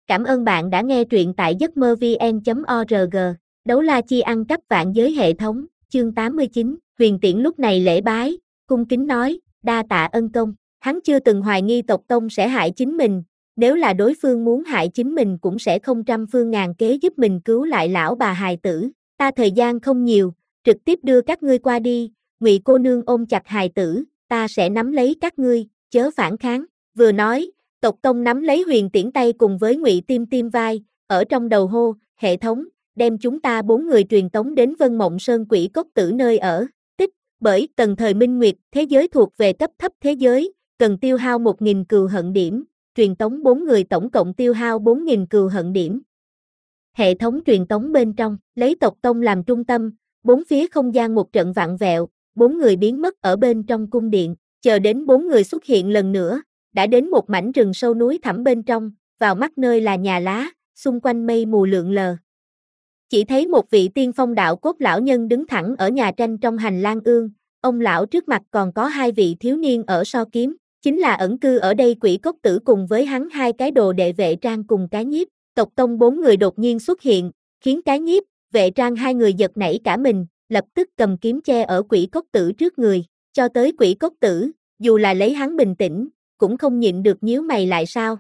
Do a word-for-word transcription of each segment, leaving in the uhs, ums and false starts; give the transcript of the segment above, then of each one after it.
Cảm ơn bạn đã nghe truyện tại giấc mơ vn chấm org. Đấu la chi ăn cắp vạn giới hệ thống, chương tám mươi chín, Huyền Tiễn lúc này lễ bái, cung kính nói, đa tạ ân công. Hắn chưa từng hoài nghi tộc tông sẽ hại chính mình, nếu là đối phương muốn hại chính mình cũng sẽ không trăm phương ngàn kế giúp mình cứu lại lão bà hài tử. Ta thời gian không nhiều, trực tiếp đưa các ngươi qua đi. Ngụy cô nương ôm chặt hài tử, ta sẽ nắm lấy các ngươi, chớ phản kháng. Vừa nói, tộc tông nắm lấy Huyền Tiễn tay cùng với Ngụy Tiêm Tiêm vai, ở trong đầu hô, hệ thống, đem chúng ta bốn người truyền tống đến Vân Mộng Sơn Quỷ Cốc Tử nơi ở. Tích, bởi tần thời minh nguyệt, thế giới thuộc về cấp thấp thế giới, cần tiêu hao một nghìn cừu hận điểm, truyền tống bốn người tổng cộng tiêu hao bốn nghìn cừu hận điểm. Hệ thống truyền tống bên trong, lấy tộc tông làm trung tâm, bốn phía không gian một trận vặn vẹo, bốn người biến mất ở bên trong cung điện, chờ đến bốn người xuất hiện lần nữa, đã đến một mảnh rừng sâu núi thẳm bên trong, vào mắt nơi là nhà lá, xung quanh mây mù lượn lờ. Chỉ thấy một vị tiên phong đạo cốt lão nhân đứng thẳng ở nhà tranh trong hành lang ương, ông lão trước mặt còn có hai vị thiếu niên ở so kiếm, chính là ẩn cư ở đây Quỷ Cốc Tử cùng với hắn hai cái đồ đệ Vệ Trang cùng Cái Nhiếp. Tộc tông bốn người đột nhiên xuất hiện, khiến Cái Nhiếp, Vệ Trang hai người giật nảy cả mình, lập tức cầm kiếm che ở Quỷ Cốc Tử trước người, cho tới Quỷ Cốc Tử, dù là lấy hắn bình tĩnh, cũng không nhịn được nhíu mày lại sao.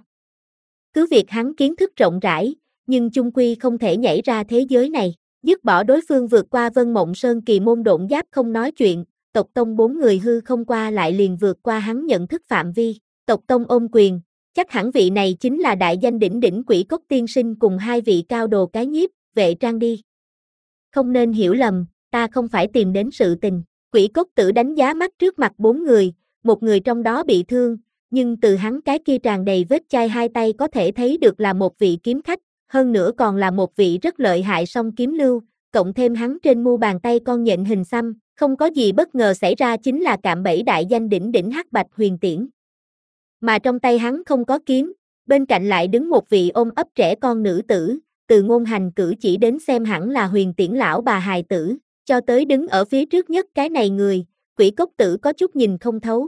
Cứ việc hắn kiến thức rộng rãi, nhưng chung quy không thể nhảy ra thế giới này, dứt bỏ đối phương vượt qua Vân Mộng Sơn kỳ môn độn giáp không nói chuyện, tộc tông bốn người hư không qua lại liền vượt qua hắn nhận thức phạm vi, tộc tông ôm quyền, chắc hẳn vị này chính là đại danh đỉnh đỉnh Quỷ Cốc tiên sinh cùng hai vị cao đồ Cái Nhiếp, Vệ Trang đi. Không nên hiểu lầm, ta không phải tìm đến sự tình. Quỷ Cốc Tử đánh giá mắt trước mặt bốn người, một người trong đó bị thương, nhưng từ hắn cái kia tràn đầy vết chai hai tay có thể thấy được là một vị kiếm khách, hơn nữa còn là một vị rất lợi hại song kiếm lưu, cộng thêm hắn trên mu bàn tay con nhện hình xăm, không có gì bất ngờ xảy ra chính là cạm bẫy đại danh đỉnh đỉnh hắc bạch Huyền Tiễn. Mà trong tay hắn không có kiếm, bên cạnh lại đứng một vị ôm ấp trẻ con nữ tử, từ ngôn hành cử chỉ đến xem hẳn là Huyền Tiễn lão bà hài tử, cho tới đứng ở phía trước nhất cái này người, Quỷ Cốc Tử có chút nhìn không thấu.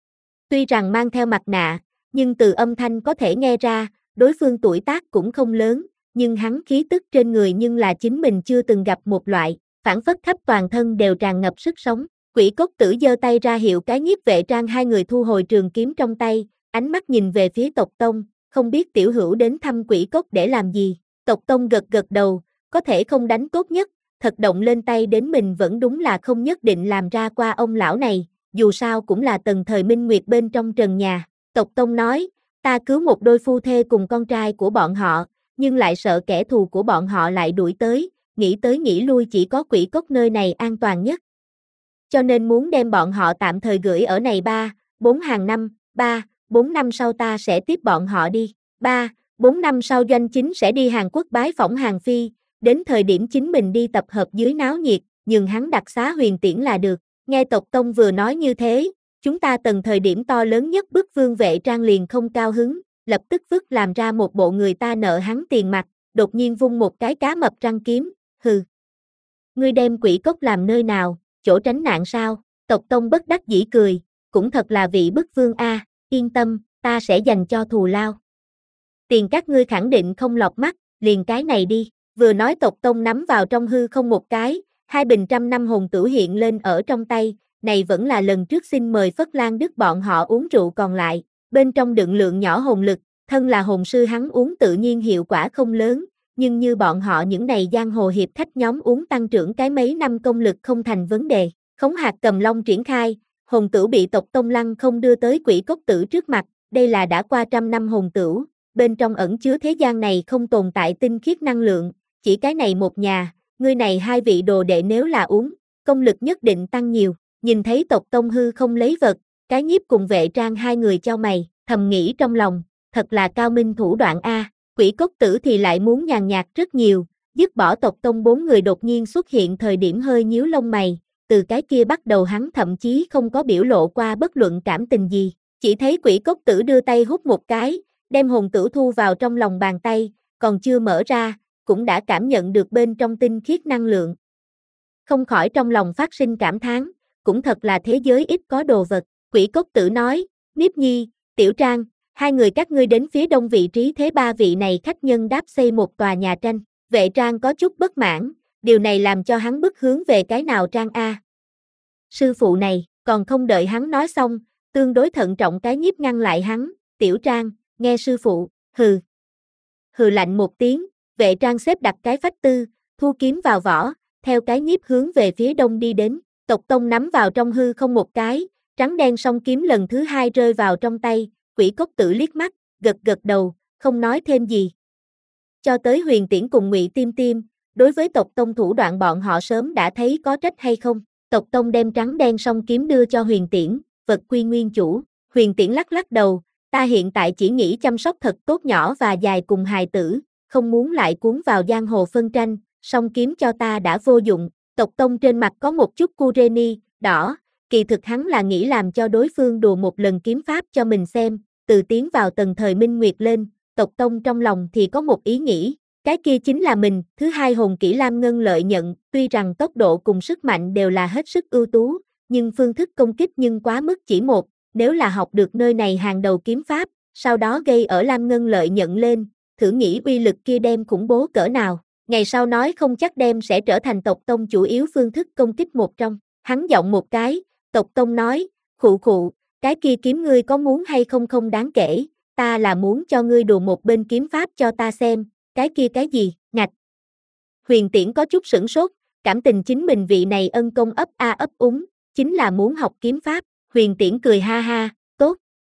Tuy rằng mang theo mặt nạ, nhưng từ âm thanh có thể nghe ra, đối phương tuổi tác cũng không lớn, nhưng hắn khí tức trên người nhưng là chính mình chưa từng gặp một loại, phản phất khắp toàn thân đều tràn ngập sức sống. Quỷ Cốc Tử giơ tay ra hiệu Cái Nhiếp, Vệ Trang hai người thu hồi trường kiếm trong tay, ánh mắt nhìn về phía tộc tông, không biết tiểu hữu đến thăm Quỷ Cốc để làm gì. Tộc tông gật gật đầu, có thể không đánh tốt nhất, thật động lên tay đến mình vẫn đúng là không nhất định làm ra qua ông lão này, dù sao cũng là tần thời minh nguyệt bên trong trần nhà. Tộc tông nói, ta cứu một đôi phu thê cùng con trai của bọn họ, nhưng lại sợ kẻ thù của bọn họ lại đuổi tới, nghĩ tới nghĩ lui chỉ có Quỷ Cốc nơi này an toàn nhất. Cho nên muốn đem bọn họ tạm thời gửi ở này ba, bốn hàng năm, ba, bốn năm sau ta sẽ tiếp bọn họ đi, ba, bốn năm sau Doanh Chính sẽ đi Hàn Quốc bái phỏng Hàn Phi, đến thời điểm chính mình đi tập hợp dưới náo nhiệt, nhường hắn đặc xá Huyền Tiễn là được. Nghe tộc tông vừa nói như thế, chúng ta tần thời điểm to lớn nhất bức Vương Vệ Trang liền không cao hứng, lập tức vứt làm ra một bộ người ta nợ hắn tiền mặt, đột nhiên vung một cái cá mập răng kiếm, hừ. Ngươi đem Quỷ Cốc làm nơi nào, chỗ tránh nạn sao? Tộc tông bất đắc dĩ cười, cũng thật là vị bức vương a, yên tâm, ta sẽ dành cho thù lao. Tiền các ngươi khẳng định không lọt mắt, liền cái này đi. Vừa nói tộc tông nắm vào trong hư không một cái, hai bình trăm năm hồn tử hiện lên ở trong tay, này vẫn là lần trước xin mời Phất Lan Đức bọn họ uống rượu còn lại, bên trong đựng lượng nhỏ hồn lực, thân là hồn sư hắn uống tự nhiên hiệu quả không lớn, nhưng như bọn họ những này giang hồ hiệp khách nhóm uống tăng trưởng cái mấy năm công lực không thành vấn đề. Khống hạt cầm long triển khai, hồn tử bị tộc tông lăng không đưa tới Quỷ Cốc Tử trước mặt, đây là đã qua trăm năm hồn tử, bên trong ẩn chứa thế gian này không tồn tại tinh khiết năng lượng, chỉ cái này một nhà, ngươi này hai vị đồ đệ nếu là uống, công lực nhất định tăng nhiều. Nhìn thấy tộc tông hư không lấy vật, Cái Nhiếp cùng Vệ Trang hai người chau mày, thầm nghĩ trong lòng, thật là cao minh thủ đoạn a. Quỷ Cốc Tử thì lại muốn nhàn nhạt rất nhiều, dứt bỏ tộc tông bốn người đột nhiên xuất hiện thời điểm hơi nhíu lông mày, từ cái kia bắt đầu hắn thậm chí không có biểu lộ qua bất luận cảm tình gì, chỉ thấy Quỷ Cốc Tử đưa tay hút một cái, đem hồn tử thu vào trong lòng bàn tay, còn chưa mở ra, cũng đã cảm nhận được bên trong tinh khiết năng lượng. Không khỏi trong lòng phát sinh cảm thán, cũng thật là thế giới ít có đồ vật. Quỷ Cốc Tử nói, Niếp Nhi, Tiểu Trang, Hai người các ngươi đến phía đông vị trí thế ba vị này khách nhân đáp xây một tòa nhà tranh. Vệ Trang có chút bất mãn, điều này làm cho hắn bức hướng về cái nào Trang a. Sư phụ này, còn không đợi hắn nói xong, tương đối thận trọng cái nhiếp ngăn lại hắn, Tiểu Trang, nghe sư phụ, hừ. Hừ lạnh một tiếng, Vệ Trang xếp đặt cái phách tư, thu kiếm vào vỏ, theo cái nhiếp hướng về phía đông đi đến, Tộc Tông nắm vào trong hư không một cái, trắng đen song kiếm lần thứ hai rơi vào trong tay, Quỷ Cốc Tử liếc mắt, gật gật đầu, không nói thêm gì. Cho tới Huyền Tiễn cùng Ngụy Tiêm Tiêm, đối với Tộc Tông thủ đoạn bọn họ sớm đã thấy có trách hay không. Tộc Tông đem trắng đen song kiếm đưa cho Huyền Tiễn, vật quy nguyên chủ. Huyền Tiễn lắc lắc đầu, ta hiện tại chỉ nghĩ chăm sóc thật tốt nhỏ và dài cùng hài tử, không muốn lại cuốn vào giang hồ phân tranh, song kiếm cho ta đã vô dụng. Tộc Tông trên mặt có một chút cureni, đỏ, kỳ thực hắn là nghĩ làm cho đối phương đùa một lần kiếm pháp cho mình xem, từ tiến vào tầng thời minh nguyệt lên, Tộc Tông trong lòng thì có một ý nghĩ, cái kia chính là mình. Thứ hai hồn kỹ Lam Ngân lợi nhận, tuy rằng tốc độ cùng sức mạnh đều là hết sức ưu tú, nhưng phương thức công kích nhưng quá mức chỉ một, nếu là học được nơi này hàng đầu kiếm pháp, sau đó gây ở Lam Ngân lợi nhận lên, thử nghĩ uy lực kia đem khủng bố cỡ nào, ngày sau nói không chắc đem sẽ trở thành Tộc Tông chủ yếu phương thức công kích một trong. Hắn giọng một cái, Tộc Tông nói, khụ khụ, cái kia kiếm ngươi có muốn hay không không đáng kể, ta là muốn cho ngươi đùa một bên kiếm pháp cho ta xem, cái kia cái gì, ngạch. Huyền Tiễn có chút sửng sốt, cảm tình chính mình vị này ân công ấp a ấp úng, chính là muốn học kiếm pháp. Huyền Tiễn cười ha ha, tốt.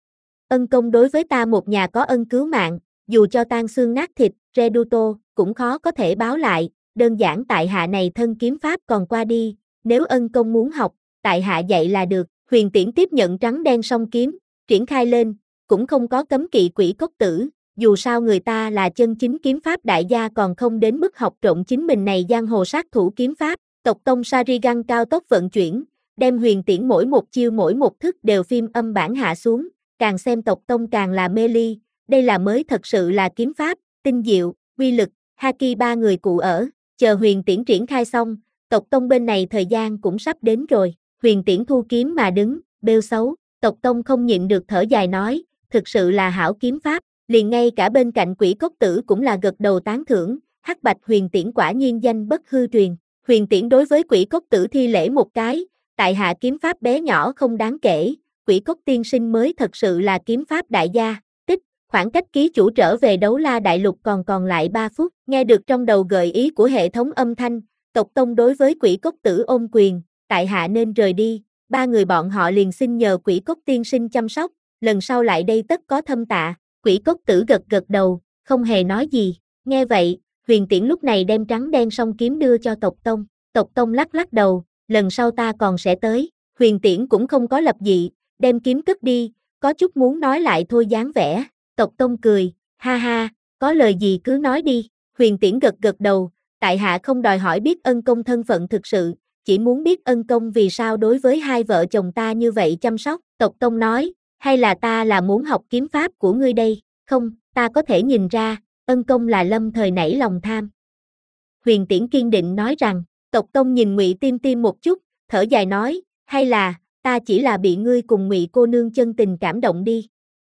Ân công đối với ta một nhà có ân cứu mạng, dù cho tan xương nát thịt, Reduto, cũng khó có thể báo lại, đơn giản tại hạ này thân kiếm pháp còn qua đi, nếu ân công muốn học, tại hạ dạy là được. Huyền Tiễn tiếp nhận trắng đen song kiếm, triển khai lên, cũng không có cấm kỵ Quỷ Cốc Tử, dù sao người ta là chân chính kiếm pháp đại gia còn không đến mức học trộn chính mình này giang hồ sát thủ kiếm pháp. Tộc Tông Sharingan cao tốc vận chuyển, đem Huyền Tiễn mỗi một chiêu mỗi một thức đều phim âm bản hạ xuống, càng xem Tộc Tông càng là mê ly, đây là mới thật sự là kiếm pháp, tinh diệu, uy lực, haki ba người cụ ở, chờ Huyền Tiễn triển khai xong, Tộc Tông bên này thời gian cũng sắp đến rồi. Huyền Tiễn thu kiếm mà đứng, bêu xấu, Tộc Tông không nhịn được thở dài nói, thực sự là hảo kiếm pháp, liền ngay cả bên cạnh Quỷ Cốc Tử cũng là gật đầu tán thưởng, hắc bạch Huyền Tiễn quả nhiên danh bất hư truyền. Huyền Tiễn đối với Quỷ Cốc Tử thi lễ một cái, tại hạ kiếm pháp bé nhỏ không đáng kể, Quỷ Cốc tiên sinh mới thật sự là kiếm pháp đại gia. Tích, khoảng cách ký chủ trở về Đấu La Đại Lục còn còn lại ba phút, nghe được trong đầu gợi ý của hệ thống âm thanh, Tộc Tông đối với Quỷ Cốc Tử ôm quyền, tại hạ nên rời đi, ba người bọn họ liền xin nhờ Quỷ Cốc tiên sinh chăm sóc, lần sau lại đây tất có thâm tạ. Quỷ Cốc Tử gật gật đầu, không hề nói gì. Nghe vậy, Huyền Tiễn lúc này đem trắng đen song kiếm đưa cho Tộc Tông. Tộc Tông lắc lắc đầu, lần sau ta còn sẽ tới. Huyền Tiễn cũng không có lập dị, đem kiếm cất đi, có chút muốn nói lại thôi dáng vẻ. Tộc Tông cười, ha ha, có lời gì cứ nói đi. Huyền Tiễn gật gật đầu, tại hạ không đòi hỏi biết ân công thân phận thực sự, chỉ muốn biết ân công vì sao đối với hai vợ chồng ta như vậy chăm sóc. Tộc Tông nói, hay là ta là muốn học kiếm pháp của ngươi đây, không, ta có thể nhìn ra, ân công là lâm thời nảy lòng tham. Huyền Tiễn kiên định nói rằng, Tộc Tông nhìn Ngụy Tiêm Tiêm một chút, thở dài nói, hay là, ta chỉ là bị ngươi cùng Ngụy cô nương chân tình cảm động đi.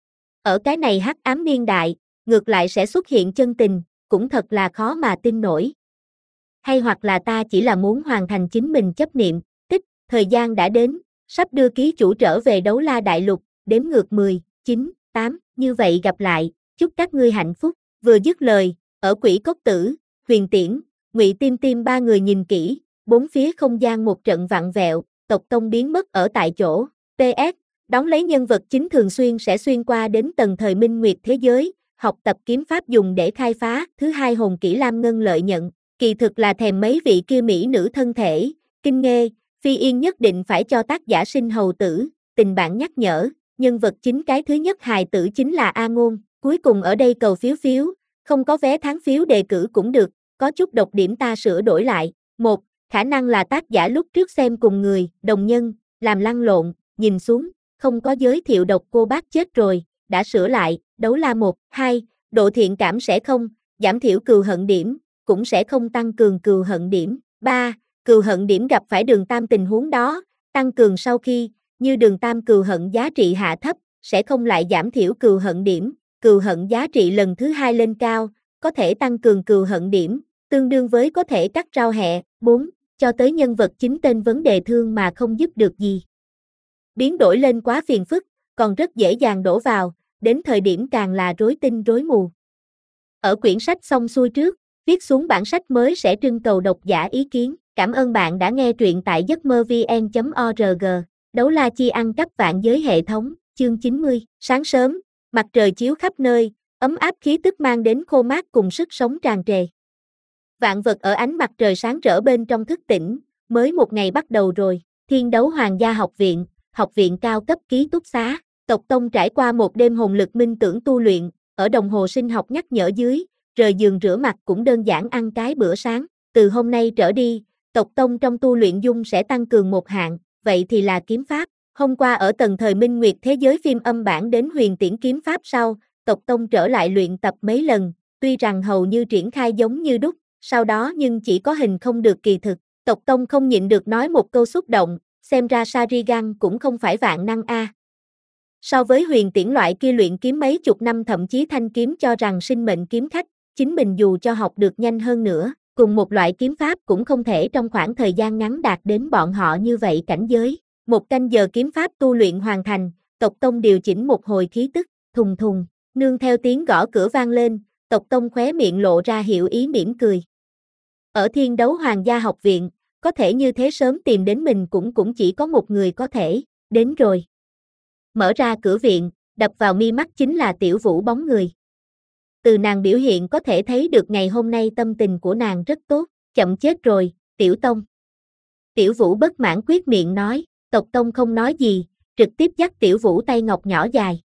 Ở cái này hắc ám niên đại, ngược lại sẽ xuất hiện chân tình, cũng thật là khó mà tin nổi. Hay hoặc là ta chỉ là muốn hoàn thành chính mình chấp niệm, tích, thời gian đã đến, sắp đưa ký chủ trở về Đấu La Đại Lục, đếm ngược mười, chín, tám, như vậy gặp lại, chúc các ngươi hạnh phúc. Vừa dứt lời, ở Quỷ Cốc Tử, Huyền Tiễn, Ngụy Tiêm Tiêm ba người nhìn kỹ, bốn phía không gian một trận vặn vẹo, Tộc Tông biến mất ở tại chỗ. pê ét, đón lấy nhân vật chính thường xuyên sẽ xuyên qua đến tầng thời minh nguyệt thế giới, học tập kiếm pháp dùng để khai phá. Thứ hai hồn kỹ Lam Ngân lợi nhận, kỳ thực là thèm mấy vị kia mỹ nữ thân thể, kinh nghê, Phi Yên nhất định phải cho tác giả sinh hầu tử. Tình bạn nhắc nhở, nhân vật chính cái thứ nhất hài tử chính là A Ngôn, cuối cùng ở đây cầu phiếu phiếu, không có vé tháng phiếu đề cử cũng được, có chút độc điểm ta sửa đổi lại. Một, khả năng là tác giả lúc trước xem cùng người, đồng nhân, làm lăn lộn, nhìn xuống, không có giới thiệu độc cô bác chết rồi, đã sửa lại. Đấu La một, hai, độ thiện cảm sẽ không giảm thiểu cừu hận điểm, cũng sẽ không tăng cường cừu hận điểm. ba, cừu hận điểm gặp phải đường tam tình huống đó, tăng cường sau khi, như đường tam cừu hận giá trị hạ thấp, sẽ không lại giảm thiểu cừu hận điểm, cừu hận giá trị lần thứ hai lên cao, có thể tăng cường cừu hận điểm, tương đương với có thể cắt rau hẹ. bốn. Cho tới nhân vật chính tên vấn đề thương mà không giúp được gì. Biến đổi lên quá phiền phức, còn rất dễ dàng đổ vào, đến thời điểm càng là rối tinh rối mù. Ở quyển sách xong xuôi trước, viết xuống bản sách mới sẽ trưng cầu độc giả ý kiến. Cảm ơn bạn đã nghe truyện tại giấc mơ vn chấm org. Đấu la chi ăn cắp vạn giới hệ thống, chương chín mươi. Sáng sớm, mặt trời chiếu khắp nơi, ấm áp khí tức mang đến khô mát cùng sức sống tràn trề. Vạn vật ở ánh mặt trời sáng rỡ bên trong thức tỉnh, mới một ngày bắt đầu rồi. Thiên đấu hoàng gia học viện, học viện cao cấp ký túc xá. Tộc Tông trải qua một đêm hồn lực minh tưởng tu luyện, ở đồng hồ sinh học nhắc nhở dưới, rời giường rửa mặt cũng đơn giản ăn cái bữa sáng. Từ hôm nay trở đi, Tộc Tông trong tu luyện dung sẽ tăng cường một hạng, vậy thì là kiếm pháp. Hôm qua ở tầng thời Minh Nguyệt thế giới phim âm bản đến huyền tiễn kiếm pháp sau, Tộc Tông trở lại luyện tập mấy lần, tuy rằng hầu như triển khai giống như đúc, sau đó nhưng chỉ có hình không được kỳ thực. Tộc Tông không nhịn được nói một câu xúc động, xem ra Sharingan cũng không phải vạn năng a. À. So với huyền tiễn loại kia luyện kiếm mấy chục năm thậm chí thanh kiếm cho rằng sinh mệnh kiếm khách, chính mình dù cho học được nhanh hơn nữa, cùng một loại kiếm pháp cũng không thể trong khoảng thời gian ngắn đạt đến bọn họ như vậy cảnh giới. Một canh giờ kiếm pháp tu luyện hoàn thành, Tộc Tông điều chỉnh một hồi khí tức, thùng thùng, nương theo tiếng gõ cửa vang lên, Tộc Tông khóe miệng lộ ra hiểu ý mỉm cười. Ở Thiên đấu hoàng gia học viện, có thể như thế sớm tìm đến mình cũng cũng chỉ có một người có thể, đến rồi. Mở ra cửa viện, đập vào mi mắt chính là Tiểu Vũ bóng người. Từ nàng biểu hiện có thể thấy được ngày hôm nay tâm tình của nàng rất tốt, chậm chết rồi, Tiểu Tông. Tiểu Vũ bất mãn quyết miệng nói, Tộc Tông không nói gì, trực tiếp dắt Tiểu Vũ tay ngọc nhỏ dài.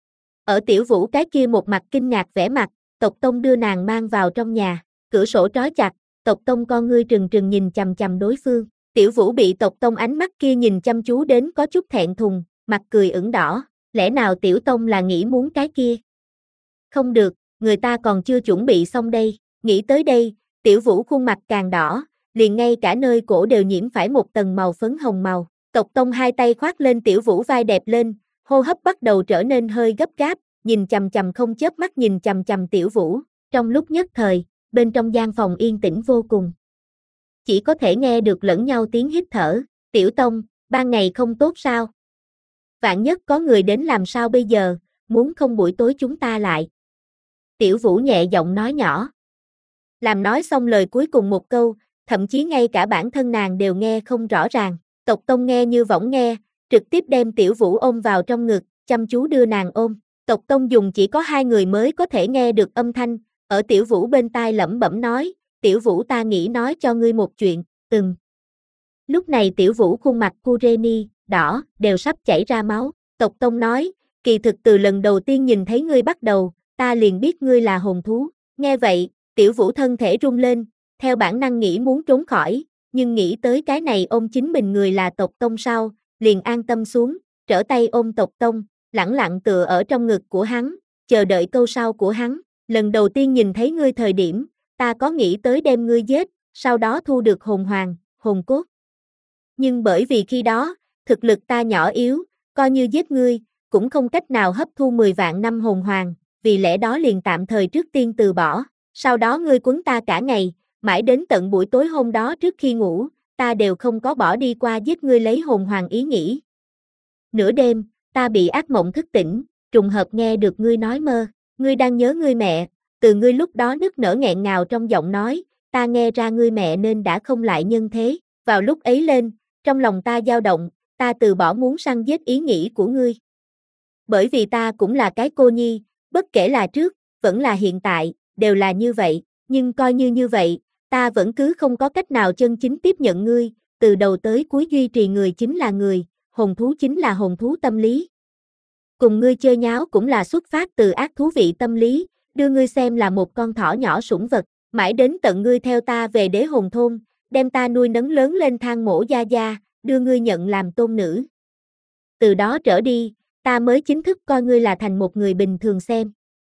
Ở Tiểu Vũ cái kia một mặt kinh ngạc vẻ mặt, Tộc Tông đưa nàng mang vào trong nhà, cửa sổ trói chặt, Tộc Tông con ngươi trừng trừng nhìn chằm chằm đối phương. Tiểu Vũ bị Tộc Tông ánh mắt kia nhìn chăm chú đến có chút thẹn thùng, mặt cười ửng đỏ, lẽ nào Tiểu Tông là nghĩ muốn cái kia? Không được, người ta còn chưa chuẩn bị xong đây, nghĩ tới đây, Tiểu Vũ khuôn mặt càng đỏ, liền ngay cả nơi cổ đều nhiễm phải một tầng màu phấn hồng màu. Tộc Tông hai tay khoác lên Tiểu Vũ vai đẹp lên, hô hấp bắt đầu trở nên hơi gấp gáp, nhìn chằm chằm không chớp mắt nhìn chằm chằm Tiểu Vũ, trong lúc nhất thời, bên trong gian phòng yên tĩnh vô cùng. Chỉ có thể nghe được lẫn nhau tiếng hít thở, Tiểu Tông, ban ngày không tốt sao? Vạn nhất có người đến làm sao bây giờ, muốn không buổi tối chúng ta lại. Tiểu Vũ nhẹ giọng nói nhỏ. Làm nói xong lời cuối cùng một câu, thậm chí ngay cả bản thân nàng đều nghe không rõ ràng. Tộc Tông nghe như võng nghe, trực tiếp đem Tiểu Vũ ôm vào trong ngực, chăm chú đưa nàng ôm. Tộc Tông dùng chỉ có hai người mới có thể nghe được âm thanh, ở Tiểu Vũ bên tai lẩm bẩm nói, Tiểu Vũ ta nghĩ nói cho ngươi một chuyện, ừm. Lúc này Tiểu Vũ khuôn mặt Kureni, đỏ, đều sắp chảy ra máu. Tộc Tông nói, kỳ thực từ lần đầu tiên nhìn thấy ngươi bắt đầu, ta liền biết ngươi là hồn thú. Nghe vậy, Tiểu Vũ thân thể rung lên, theo bản năng nghĩ muốn trốn khỏi, nhưng nghĩ tới cái này ôm chính mình người là Tộc Tông sau, liền an tâm xuống, trở tay ôm Tộc Tông, lẳng lặng tựa ở trong ngực của hắn, chờ đợi câu sau của hắn. Lần đầu tiên nhìn thấy ngươi thời điểm, ta có nghĩ tới đem ngươi giết, sau đó thu được hồn hoàng, hồn cốt. Nhưng bởi vì khi đó, thực lực ta nhỏ yếu, coi như giết ngươi, cũng không cách nào hấp thu mười vạn năm hồn hoàng, vì lẽ đó liền tạm thời trước tiên từ bỏ. Sau đó ngươi quấn ta cả ngày, mãi đến tận buổi tối hôm đó trước khi ngủ, ta đều không có bỏ đi qua giết ngươi lấy hồn hoàng ý nghĩ. Nửa đêm, ta bị ác mộng thức tỉnh, trùng hợp nghe được ngươi nói mơ, ngươi đang nhớ ngươi mẹ, từ ngươi lúc đó nức nở nghẹn ngào trong giọng nói, ta nghe ra ngươi mẹ nên đã không lại nhân thế. Vào lúc ấy lên, trong lòng ta dao động, ta từ bỏ muốn săn giết ý nghĩ của ngươi. Bởi vì ta cũng là cái cô nhi, bất kể là trước, vẫn là hiện tại, đều là như vậy, nhưng coi như như vậy, ta vẫn cứ không có cách nào chân chính tiếp nhận ngươi, từ đầu tới cuối duy trì người chính là người, hồn thú chính là hồn thú tâm lý. Cùng ngươi chơi nháo cũng là xuất phát từ ác thú vị tâm lý, đưa ngươi xem là một con thỏ nhỏ sủng vật, mãi đến tận ngươi theo ta về đế hồn thôn, đem ta nuôi nấng lớn lên thang mổ gia gia, đưa ngươi nhận làm tôn nữ. Từ đó trở đi, ta mới chính thức coi ngươi là thành một người bình thường xem.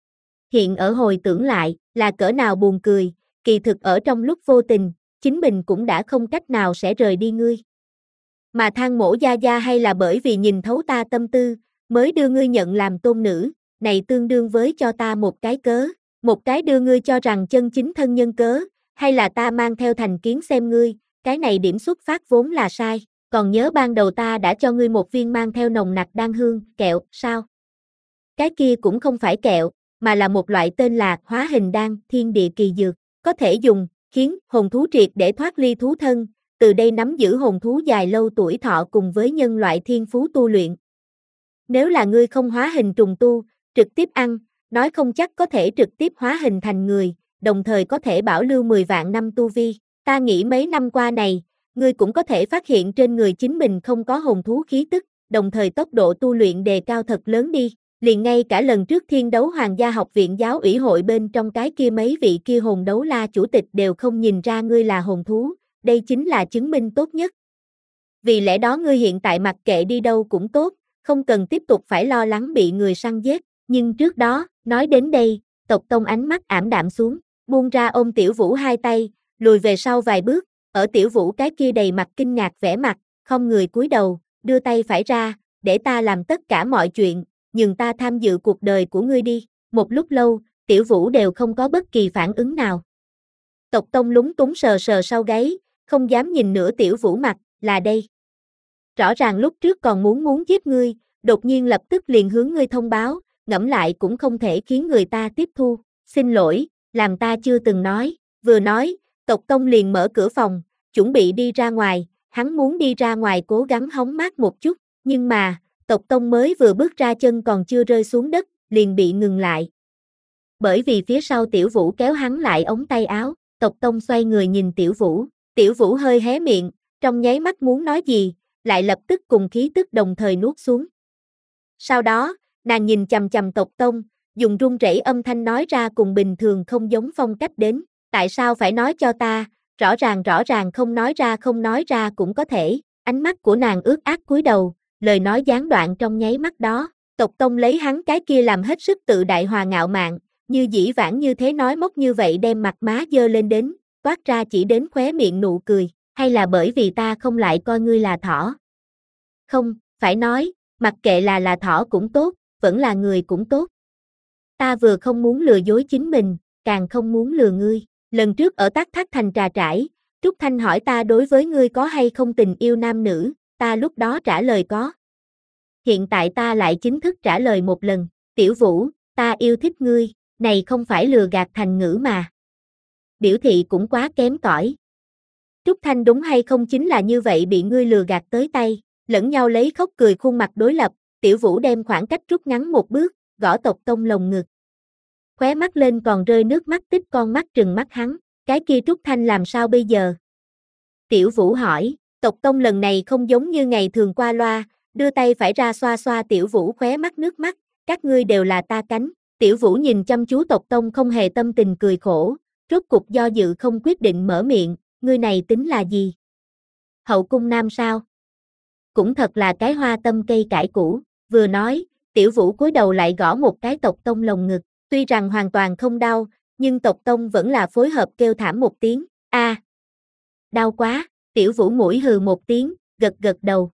Hiện ở hồi tưởng lại, là cỡ nào buồn cười, kỳ thực ở trong lúc vô tình, chính mình cũng đã không cách nào sẽ rời đi ngươi. Mà thang mổ gia gia hay là bởi vì nhìn thấu ta tâm tư, mới đưa ngươi nhận làm tôn nữ, này tương đương với cho ta một cái cớ, một cái đưa ngươi cho rằng chân chính thân nhân cớ, hay là ta mang theo thành kiến xem ngươi, cái này điểm xuất phát vốn là sai, còn nhớ ban đầu ta đã cho ngươi một viên mang theo nồng nặc đan hương, kẹo, sao? Cái kia cũng không phải kẹo, mà là một loại tên là hóa hình đan, thiên địa kỳ dược, có thể dùng, khiến hồn thú triệt để thoát ly thú thân, từ đây nắm giữ hồn thú dài lâu tuổi thọ cùng với nhân loại thiên phú tu luyện. Nếu là ngươi không hóa hình trùng tu, trực tiếp ăn, nói không chắc có thể trực tiếp hóa hình thành người, đồng thời có thể bảo lưu mười vạn năm tu vi. Ta nghĩ mấy năm qua này, ngươi cũng có thể phát hiện trên người chính mình không có hồn thú khí tức, đồng thời tốc độ tu luyện đề cao thật lớn đi. Liền ngay cả lần trước thiên đấu hoàng gia học viện giáo ủy hội bên trong cái kia mấy vị kia hồn đấu la chủ tịch đều không nhìn ra ngươi là hồn thú, đây chính là chứng minh tốt nhất. Vì lẽ đó ngươi hiện tại mặc kệ đi đâu cũng tốt, không cần tiếp tục phải lo lắng bị người săn giết, nhưng trước đó, nói đến đây, Tộc Tông ánh mắt ảm đạm xuống, buông ra ôm Tiểu Vũ hai tay, lùi về sau vài bước, ở Tiểu Vũ cái kia đầy mặt kinh ngạc vẻ mặt, không người cúi đầu, đưa tay phải ra, để ta làm tất cả mọi chuyện, nhường ta tham dự cuộc đời của ngươi đi. Một lúc lâu, Tiểu Vũ đều không có bất kỳ phản ứng nào. Tộc Tông lúng túng sờ sờ sau gáy, không dám nhìn nữa Tiểu Vũ mặt, là đây. Rõ ràng lúc trước còn muốn muốn giết ngươi, đột nhiên lập tức liền hướng ngươi thông báo, ngẫm lại cũng không thể khiến người ta tiếp thu. Xin lỗi, làm ta chưa từng nói. Vừa nói, Tộc Tông liền mở cửa phòng, chuẩn bị đi ra ngoài, hắn muốn đi ra ngoài cố gắng hóng mát một chút, nhưng mà, Tộc Tông mới vừa bước ra chân còn chưa rơi xuống đất, liền bị ngừng lại. Bởi vì phía sau Tiểu Vũ kéo hắn lại ống tay áo, Tộc Tông xoay người nhìn Tiểu Vũ, Tiểu Vũ hơi hé miệng, trong nháy mắt muốn nói gì, lại lập tức cùng khí tức đồng thời nuốt xuống. Sau đó, nàng nhìn chằm chằm Tộc Tông, dùng run rẩy âm thanh nói ra cùng bình thường không giống phong cách đến, tại sao phải nói cho ta, rõ ràng rõ ràng không nói ra không nói ra cũng có thể, ánh mắt của nàng ướt át cúi đầu, lời nói gián đoạn trong nháy mắt đó, Tộc Tông lấy hắn cái kia làm hết sức tự đại hòa ngạo mạn, như dĩ vãng như thế nói móc như vậy đem mặt má dơ lên đến, toát ra chỉ đến khóe miệng nụ cười, hay là bởi vì ta không lại coi ngươi là thỏ? Không, phải nói, mặc kệ là là thỏ cũng tốt, vẫn là người cũng tốt. Ta vừa không muốn lừa dối chính mình, càng không muốn lừa ngươi. Lần trước ở Tắc Thác Thành trà trải, Trúc Thanh hỏi ta đối với ngươi có hay không tình yêu nam nữ, ta lúc đó trả lời có. Hiện tại ta lại chính thức trả lời một lần, Tiểu Vũ, ta yêu thích ngươi, này không phải lừa gạt thành ngữ mà. Biểu thị cũng quá kém cỏi. Trúc Thanh đúng hay không chính là như vậy bị ngươi lừa gạt tới tay, lẫn nhau lấy khóc cười khuôn mặt đối lập, Tiểu Vũ đem khoảng cách rút ngắn một bước, gõ Tộc Tông lồng ngực. Khóe mắt lên còn rơi nước mắt tích con mắt trừng mắt hắn, cái kia Trúc Thanh làm sao bây giờ? Tiểu Vũ hỏi, Tộc Tông lần này không giống như ngày thường qua loa, đưa tay phải ra xoa xoa Tiểu Vũ khóe mắt nước mắt, các ngươi đều là ta cánh. Tiểu Vũ nhìn chăm chú Tộc Tông không hề tâm tình cười khổ, rốt cục do dự không quyết định mở miệng, ngươi này tính là gì? Hậu cung nam sao? Cũng thật là cái hoa tâm cây cải cũ, vừa nói, Tiểu Vũ cúi đầu lại gõ một cái Tộc Tông lồng ngực, tuy rằng hoàn toàn không đau, nhưng Tộc Tông vẫn là phối hợp kêu thảm một tiếng, a, à, đau quá, Tiểu Vũ mũi hừ một tiếng, gật gật đầu.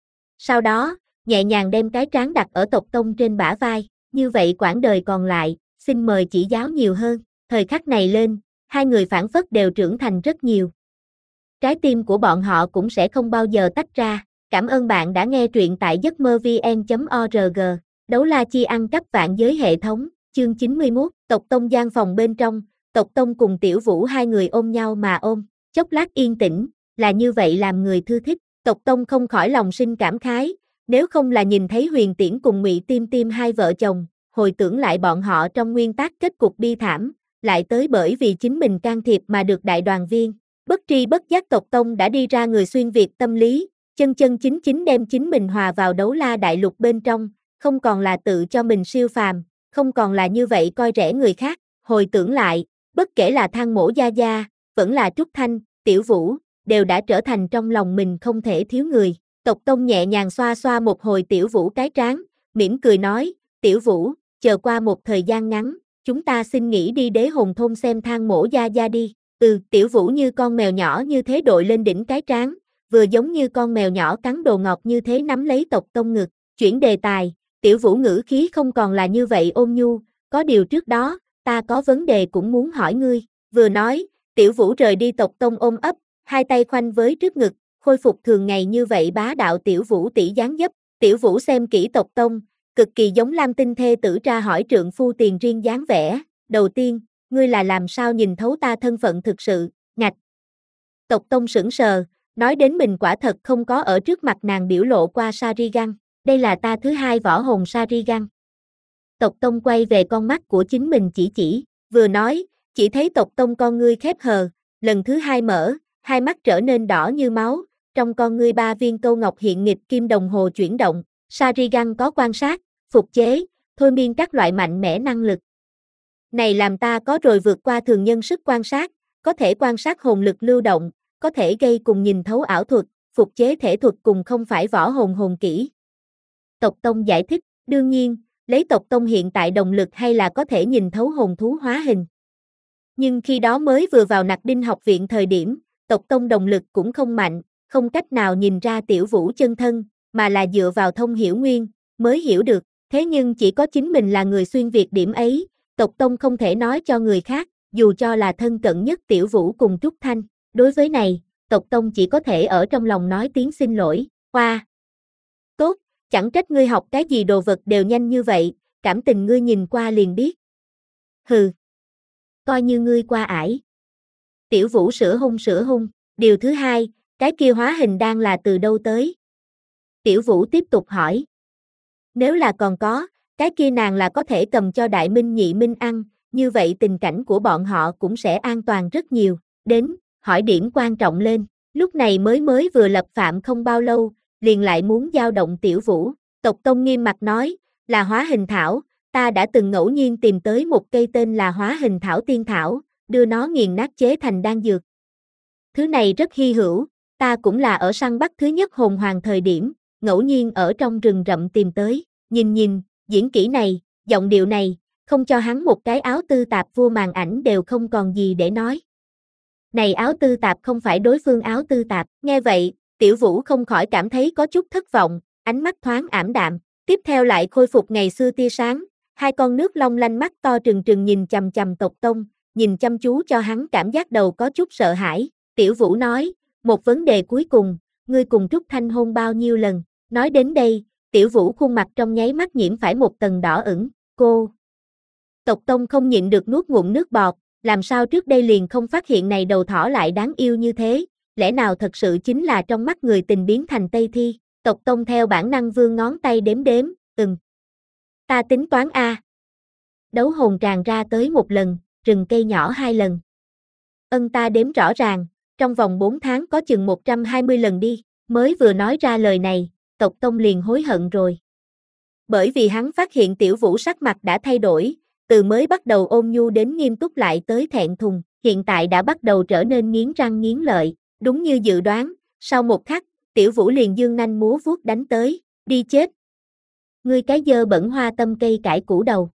Sau đó, nhẹ nhàng đem cái trán đặt ở Tộc Tông trên bả vai, như vậy quãng đời còn lại, xin mời chỉ giáo nhiều hơn, thời khắc này lên, hai người phản phất đều trưởng thành rất nhiều. Trái tim của bọn họ cũng sẽ không bao giờ tách ra. Cảm ơn bạn đã nghe truyện tại giấc mơ vn chấm org. Đấu la chi ăn cắp vạn giới hệ thống, chương chín mươi mốt, Tộc Tông gian phòng bên trong, Tộc Tông cùng Tiểu Vũ hai người ôm nhau mà ôm, chốc lát yên tĩnh, là như vậy làm người thư thích. Tộc Tông không khỏi lòng sinh cảm khái, nếu không là nhìn thấy Huyền Tiễn cùng Ngụy Tiêm Tiêm hai vợ chồng, hồi tưởng lại bọn họ trong nguyên tắc kết cục bi thảm, lại tới bởi vì chính mình can thiệp mà được đại đoàn viên, bất tri bất giác Tộc Tông đã đi ra người xuyên Việt tâm lý, chân chân chính chính đem chính mình hòa vào đấu la đại lục bên trong, không còn là tự cho mình siêu phàm, không còn là như vậy coi rẻ người khác, hồi tưởng lại, bất kể là Thang Mỗ Gia Gia, vẫn là Trúc Thanh, Tiểu Vũ, đều đã trở thành trong lòng mình không thể thiếu người. Tộc Tông nhẹ nhàng xoa xoa một hồi Tiểu Vũ cái trán, mỉm cười nói, Tiểu Vũ, chờ qua một thời gian ngắn, chúng ta xin nghỉ đi Đế Hồn Thôn xem Thang Mỗ Gia Gia đi. Ừ, Tiểu Vũ như con mèo nhỏ như thế đội lên đỉnh cái trán, vừa giống như con mèo nhỏ cắn đồ ngọt như thế nắm lấy Tộc Tông ngực, chuyển đề tài, Tiểu Vũ ngữ khí không còn là như vậy ôn nhu, có điều trước đó, ta có vấn đề cũng muốn hỏi ngươi. Vừa nói, Tiểu Vũ rời đi Tộc Tông ôm ấp, hai tay khoanh với trước ngực, khôi phục thường ngày như vậy bá đạo Tiểu Vũ tỷ dáng dấp. Tiểu Vũ xem kỹ Tộc Tông, cực kỳ giống Lam Tinh thê tử ra hỏi trượng phu tiền riêng dáng vẻ. Đầu tiên, ngươi là làm sao nhìn thấu ta thân phận thực sự, ngạch. Tộc Tông sững sờ, nói đến mình quả thật không có ở trước mặt nàng biểu lộ qua Sharingan. Đây là ta thứ hai võ hồn Sharingan. Tộc Tông quay về con mắt của chính mình chỉ chỉ, vừa nói, chỉ thấy Tộc Tông con ngươi khép hờ, lần thứ hai mở, hai mắt trở nên đỏ như máu, trong con ngươi ba viên câu ngọc hiện nghịch kim đồng hồ chuyển động, Sharingan có quan sát, phục chế, thôi miên các loại mạnh mẽ năng lực. Này làm ta có rồi vượt qua thường nhân sức quan sát, có thể quan sát hồn lực lưu động, có thể gây cùng nhìn thấu ảo thuật, phục chế thể thuật cùng không phải võ hồn hồn kỹ. Tộc Tông giải thích, đương nhiên, lấy Tộc Tông hiện tại động lực hay là có thể nhìn thấu hồn thú hóa hình. Nhưng khi đó mới vừa vào Nặc Đinh học viện thời điểm, Tộc Tông động lực cũng không mạnh, không cách nào nhìn ra Tiểu Vũ chân thân, mà là dựa vào thông hiểu nguyên, mới hiểu được, thế nhưng chỉ có chính mình là người xuyên việt điểm ấy, Tộc Tông không thể nói cho người khác, dù cho là thân cận nhất Tiểu Vũ cùng Trúc Thanh, đối với này, Tộc Tông chỉ có thể ở trong lòng nói tiếng xin lỗi, qua. Tốt, chẳng trách ngươi học cái gì đồ vật đều nhanh như vậy, cảm tình ngươi nhìn qua liền biết. Hừ. Coi như ngươi qua ải. Tiểu Vũ sửa hung sửa hung, điều thứ hai, cái kia hóa hình đang là từ đâu tới? Tiểu Vũ tiếp tục hỏi. Nếu là còn có, cái kia nàng là có thể cầm cho Đại Minh Nhị Minh ăn, như vậy tình cảnh của bọn họ cũng sẽ an toàn rất nhiều. Đến, hỏi điểm quan trọng lên, lúc này mới mới vừa lập phạm không bao lâu, liền lại muốn dao động Tiểu Vũ. Tộc Tông nghiêm mặt nói, là hóa hình thảo, ta đã từng ngẫu nhiên tìm tới một cây tên là hóa hình thảo tiên thảo, đưa nó nghiền nát chế thành đan dược. Thứ này rất hy hữu, ta cũng là ở săn bắt thứ nhất hồn hoàng thời điểm, ngẫu nhiên ở trong rừng rậm tìm tới, nhìn nhìn, diễn kỹ này, giọng điệu này, không cho hắn một cái áo tư tạp vua màn ảnh đều không còn gì để nói. Này áo tư tạp không phải đối phương áo tư tạp, nghe vậy, Tiểu Vũ không khỏi cảm thấy có chút thất vọng, ánh mắt thoáng ảm đạm, tiếp theo lại khôi phục ngày xưa tia sáng, hai con nước long lanh mắt to trừng trừng nhìn chằm chằm Tộc Tông, nhìn chăm chú cho hắn cảm giác đầu có chút sợ hãi. Tiểu Vũ nói, một vấn đề cuối cùng, ngươi cùng Trúc Thanh hôn bao nhiêu lần? Nói đến đây, Tiểu Vũ khuôn mặt trong nháy mắt nhiễm phải một tầng đỏ ửng, cô. Tộc Tông không nhịn được nuốt ngụm nước bọt, làm sao trước đây liền không phát hiện này đầu thỏ lại đáng yêu như thế, lẽ nào thật sự chính là trong mắt người tình biến thành Tây Thi? Tộc Tông theo bản năng vươn ngón tay đếm đếm, ừm. Ta tính toán a. Đấu hồn tràn ra tới một lần, rừng cây nhỏ hai lần. Ân ta đếm rõ ràng, trong vòng bốn tháng có chừng một trăm hai mươi lần đi, mới vừa nói ra lời này, Tộc Tông liền hối hận rồi. Bởi vì hắn phát hiện Tiểu Vũ sắc mặt đã thay đổi, từ mới bắt đầu ôn nhu đến nghiêm túc lại tới thẹn thùng, hiện tại đã bắt đầu trở nên nghiến răng nghiến lợi, đúng như dự đoán, sau một khắc, Tiểu Vũ liền dương nanh múa vuốt đánh tới, đi chết. Ngươi cái dơ bẩn hoa tâm cây cải củ đầu.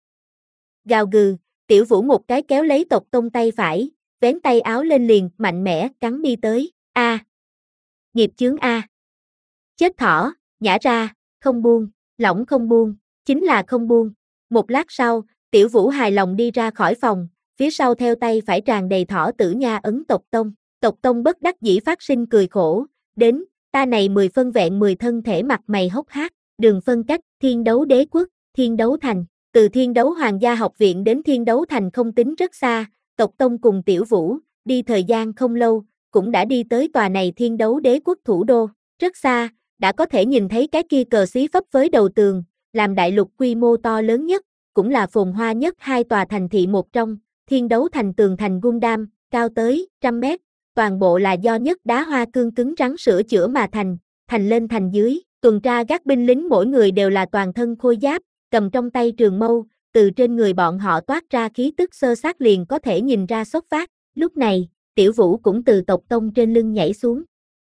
Gào gừ, Tiểu Vũ một cái kéo lấy Tộc Tông tay phải, vén tay áo lên liền, mạnh mẽ, cắn đi tới, a. À. Nghiệp chướng a. À. Chết thỏ, nhả ra, không buông, lỏng không buông, chính là không buông. Một lát sau, Tiểu Vũ hài lòng đi ra khỏi phòng, phía sau theo tay phải tràn đầy thỏ tử nha ấn Tộc Tông. Tộc Tông bất đắc dĩ phát sinh cười khổ, đến, ta này mười phân vẹn mười thân thể mặt mày hốc hác, đường phân cách, Thiên Đấu Đế Quốc, Thiên Đấu Thành, từ Thiên Đấu Hoàng gia học viện đến Thiên Đấu Thành không tính rất xa, Tộc Tông cùng Tiểu Vũ, đi thời gian không lâu, cũng đã đi tới tòa này Thiên Đấu Đế Quốc thủ đô, rất xa, đã có thể nhìn thấy cái kia cờ xí phấp với đầu tường, làm đại lục quy mô to lớn nhất, cũng là phồn hoa nhất hai tòa thành thị một trong, Thiên Đấu Thành tường thành Gundam, cao tới trăm mét, toàn bộ là do nhất đá hoa cương cứng rắn sửa chữa mà thành, thành lên thành dưới, tuần tra các binh lính mỗi người đều là toàn thân khôi giáp, cầm trong tay trường mâu, từ trên người bọn họ toát ra khí tức sơ sát liền có thể nhìn ra xuất phát, lúc này, Tiểu Vũ cũng từ Tộc Tông trên lưng nhảy xuống.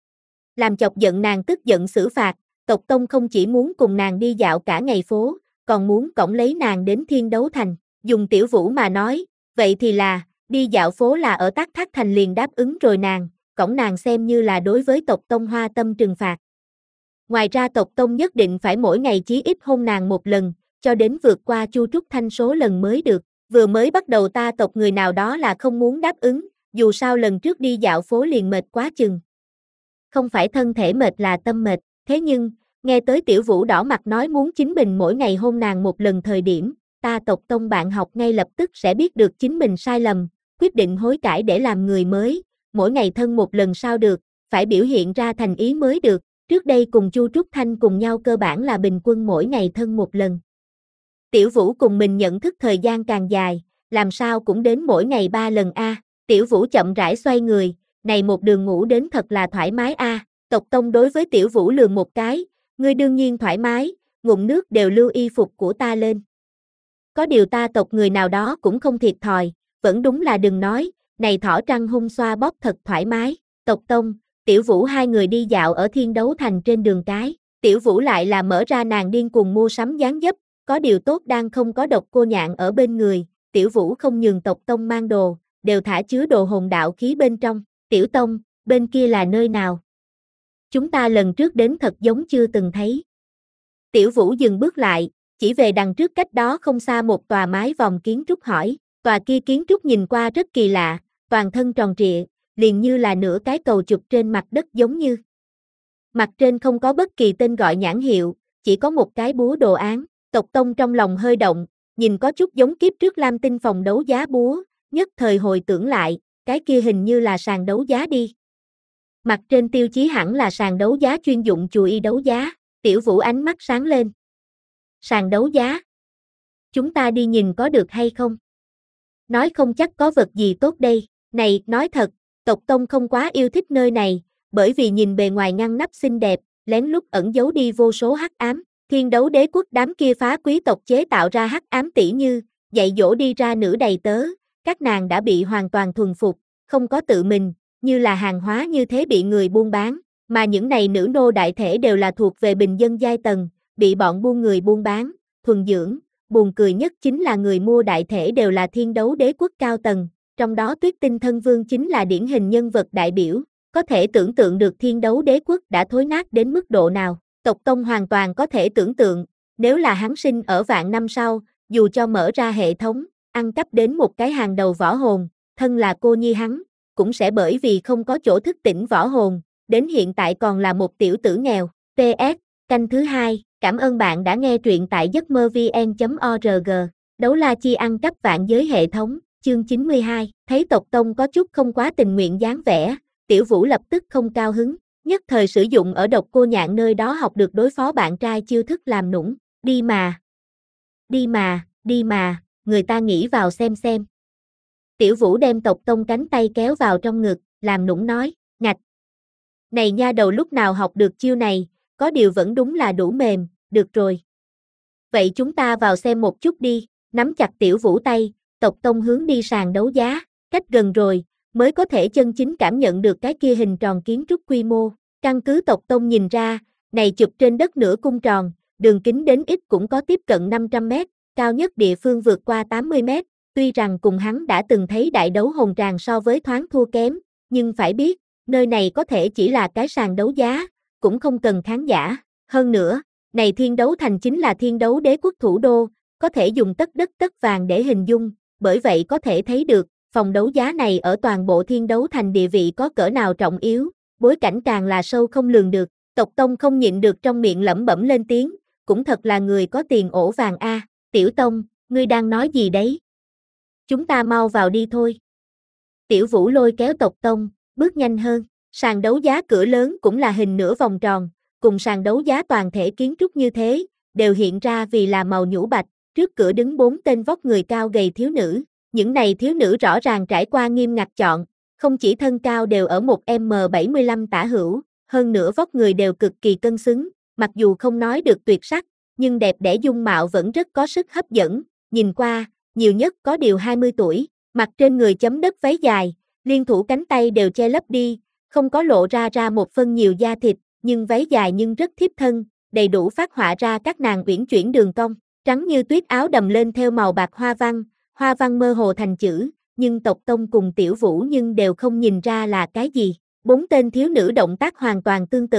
Làm chọc giận nàng tức giận xử phạt, Tộc Tông không chỉ muốn cùng nàng đi dạo cả ngày phố, còn muốn cõng lấy nàng đến Thiên Đấu Thành, dùng Tiểu Vũ mà nói, vậy thì là, đi dạo phố là ở Tắc Thác Thành liền đáp ứng rồi nàng, cõng nàng xem như là đối với Tộc Tông hoa tâm trừng phạt. Ngoài ra tộc tông nhất định phải mỗi ngày chí ít hôn nàng một lần, cho đến vượt qua Chu Trúc Thanh số lần mới được. Vừa mới bắt đầu ta tộc người nào đó là không muốn đáp ứng, dù sao lần trước đi dạo phố liền mệt quá chừng. Không phải thân thể mệt là tâm mệt, thế nhưng, nghe tới Tiểu Vũ đỏ mặt nói muốn chính mình mỗi ngày hôn nàng một lần thời điểm, ta tộc tông bạn học ngay lập tức sẽ biết được chính mình sai lầm, quyết định hối cải để làm người mới, mỗi ngày thân một lần sao được, phải biểu hiện ra thành ý mới được. Trước đây cùng Chu Trúc Thanh cùng nhau cơ bản là bình quân mỗi ngày thân một lần. Tiểu Vũ cùng mình nhận thức thời gian càng dài, làm sao cũng đến mỗi ngày ba lần a. À. Tiểu Vũ chậm rãi xoay người, này một đường ngủ đến thật là thoải mái a. À. Tộc tông đối với Tiểu Vũ lườm một cái, ngươi đương nhiên thoải mái, ngụm nước đều lưu y phục của ta lên. Có điều ta tộc người nào đó cũng không thiệt thòi, vẫn đúng là đừng nói, này thỏ trăng hung xoa bóp thật thoải mái. Tộc tông, Tiểu Vũ hai người đi dạo ở Thiên Đấu Thành trên đường cái, Tiểu Vũ lại là mở ra nàng điên cuồng mua sắm dáng dấp, có điều tốt đang không có độc cô nhạn ở bên người, Tiểu Vũ không nhường tộc tông mang đồ, đều thả chứa đồ hồn đạo khí bên trong. Tiểu tông, bên kia là nơi nào? Chúng ta lần trước đến thật giống chưa từng thấy. Tiểu Vũ dừng bước lại, chỉ về đằng trước cách đó không xa một tòa mái vòm kiến trúc hỏi, tòa kia kiến trúc nhìn qua rất kỳ lạ, toàn thân tròn trịa, liền như là nửa cái cầu chụp trên mặt đất giống như. Mặt trên không có bất kỳ tên gọi nhãn hiệu, chỉ có một cái búa đồ án. Tộc tông trong lòng hơi động, nhìn có chút giống kiếp trước Lam Tinh phòng đấu giá búa, nhất thời hồi tưởng lại, cái kia hình như là sàn đấu giá đi. Mặt trên tiêu chí hẳn là sàn đấu giá chuyên dụng chùa y đấu giá, Tiểu Vũ ánh mắt sáng lên. Sàn đấu giá? Chúng ta đi nhìn có được hay không? Nói không chắc có vật gì tốt đây, này, nói thật, tộc tông không quá yêu thích nơi này, bởi vì nhìn bề ngoài ngăn nắp xinh đẹp, lén lút ẩn giấu đi vô số hắc ám. Thiên Đấu Đế quốc đám kia phá quý tộc chế tạo ra hắc ám tỷ như, dạy dỗ đi ra nữ đầy tớ, các nàng đã bị hoàn toàn thuần phục, không có tự mình, như là hàng hóa như thế bị người buôn bán, mà những này nữ nô đại thể đều là thuộc về bình dân giai tầng, bị bọn buôn người buôn bán, thuần dưỡng, buồn cười nhất chính là người mua đại thể đều là Thiên Đấu Đế quốc cao tầng, trong đó Tuyết Tinh Thân Vương chính là điển hình nhân vật đại biểu, có thể tưởng tượng được Thiên Đấu Đế quốc đã thối nát đến mức độ nào. Tộc tông hoàn toàn có thể tưởng tượng, nếu là hắn sinh ở vạn năm sau, dù cho mở ra hệ thống, ăn cắp đến một cái hàng đầu võ hồn, thân là cô nhi hắn, cũng sẽ bởi vì không có chỗ thức tỉnh võ hồn, đến hiện tại còn là một tiểu tử nghèo. pê ét, canh thứ hai, cảm ơn bạn đã nghe truyện tại giấc mơ vn chấm org. Đấu la chi ăn cắp vạn giới hệ thống, chương chín mươi hai, thấy tộc tông có chút không quá tình nguyện dáng vẻ, Tiểu Vũ lập tức không cao hứng. Nhất thời sử dụng ở độc cô nhạn nơi đó học được đối phó bạn trai chiêu thức làm nũng, đi mà, đi mà, đi mà, người ta nghĩ vào xem xem. Tiểu Vũ đem tộc tông cánh tay kéo vào trong ngực, làm nũng nói, ngạch. Này nha đầu lúc nào học được chiêu này, có điều vẫn đúng là đủ mềm, được rồi. Vậy chúng ta vào xem một chút đi, nắm chặt Tiểu Vũ tay, tộc tông hướng đi sàn đấu giá, cách gần rồi, mới có thể chân chính cảm nhận được cái kia hình tròn kiến trúc quy mô. Căn cứ tộc tông nhìn ra, này chụp trên đất nửa cung tròn, đường kính đến ít cũng có tiếp cận năm trăm mét, cao nhất địa phương vượt qua tám mươi mét, tuy rằng cùng hắn đã từng thấy đại đấu hồn tràng so với thoáng thua kém, nhưng phải biết, nơi này có thể chỉ là cái sàn đấu giá, cũng không cần khán giả. Hơn nữa, này Thiên Đấu Thành chính là Thiên Đấu Đế quốc thủ đô, có thể dùng tất đất tất vàng để hình dung, bởi vậy có thể thấy được, phòng đấu giá này ở toàn bộ Thiên Đấu Thành địa vị có cỡ nào trọng yếu, bối cảnh càng là sâu không lường được. Tộc tông không nhịn được trong miệng lẩm bẩm lên tiếng, cũng thật là người có tiền ổ vàng a. Tiểu tông, ngươi đang nói gì đấy? Chúng ta mau vào đi thôi. Tiểu Vũ lôi kéo tộc tông, bước nhanh hơn. Sàn đấu giá cửa lớn cũng là hình nửa vòng tròn, cùng sàn đấu giá toàn thể kiến trúc như thế, đều hiện ra vì là màu nhũ bạch. Trước cửa đứng bốn tên vóc người cao gầy thiếu nữ. Những này thiếu nữ rõ ràng trải qua nghiêm ngặt chọn, không chỉ thân cao đều ở một mét bảy mươi lăm tả hữu, hơn nữa vóc người đều cực kỳ cân xứng, mặc dù không nói được tuyệt sắc, nhưng đẹp đẽ dung mạo vẫn rất có sức hấp dẫn, nhìn qua, nhiều nhất có điều hai mươi tuổi, mặc trên người chấm đất váy dài, liên thủ cánh tay đều che lấp đi, không có lộ ra ra một phân nhiều da thịt, nhưng váy dài nhưng rất thiếp thân, đầy đủ phát họa ra các nàng uyển chuyển đường cong, trắng như tuyết áo đầm lên theo màu bạc hoa văn, hoa văn mơ hồ thành chữ, nhưng tộc tông cùng Tiểu Vũ nhưng đều không nhìn ra là cái gì. Bốn tên thiếu nữ động tác hoàn toàn tương tự,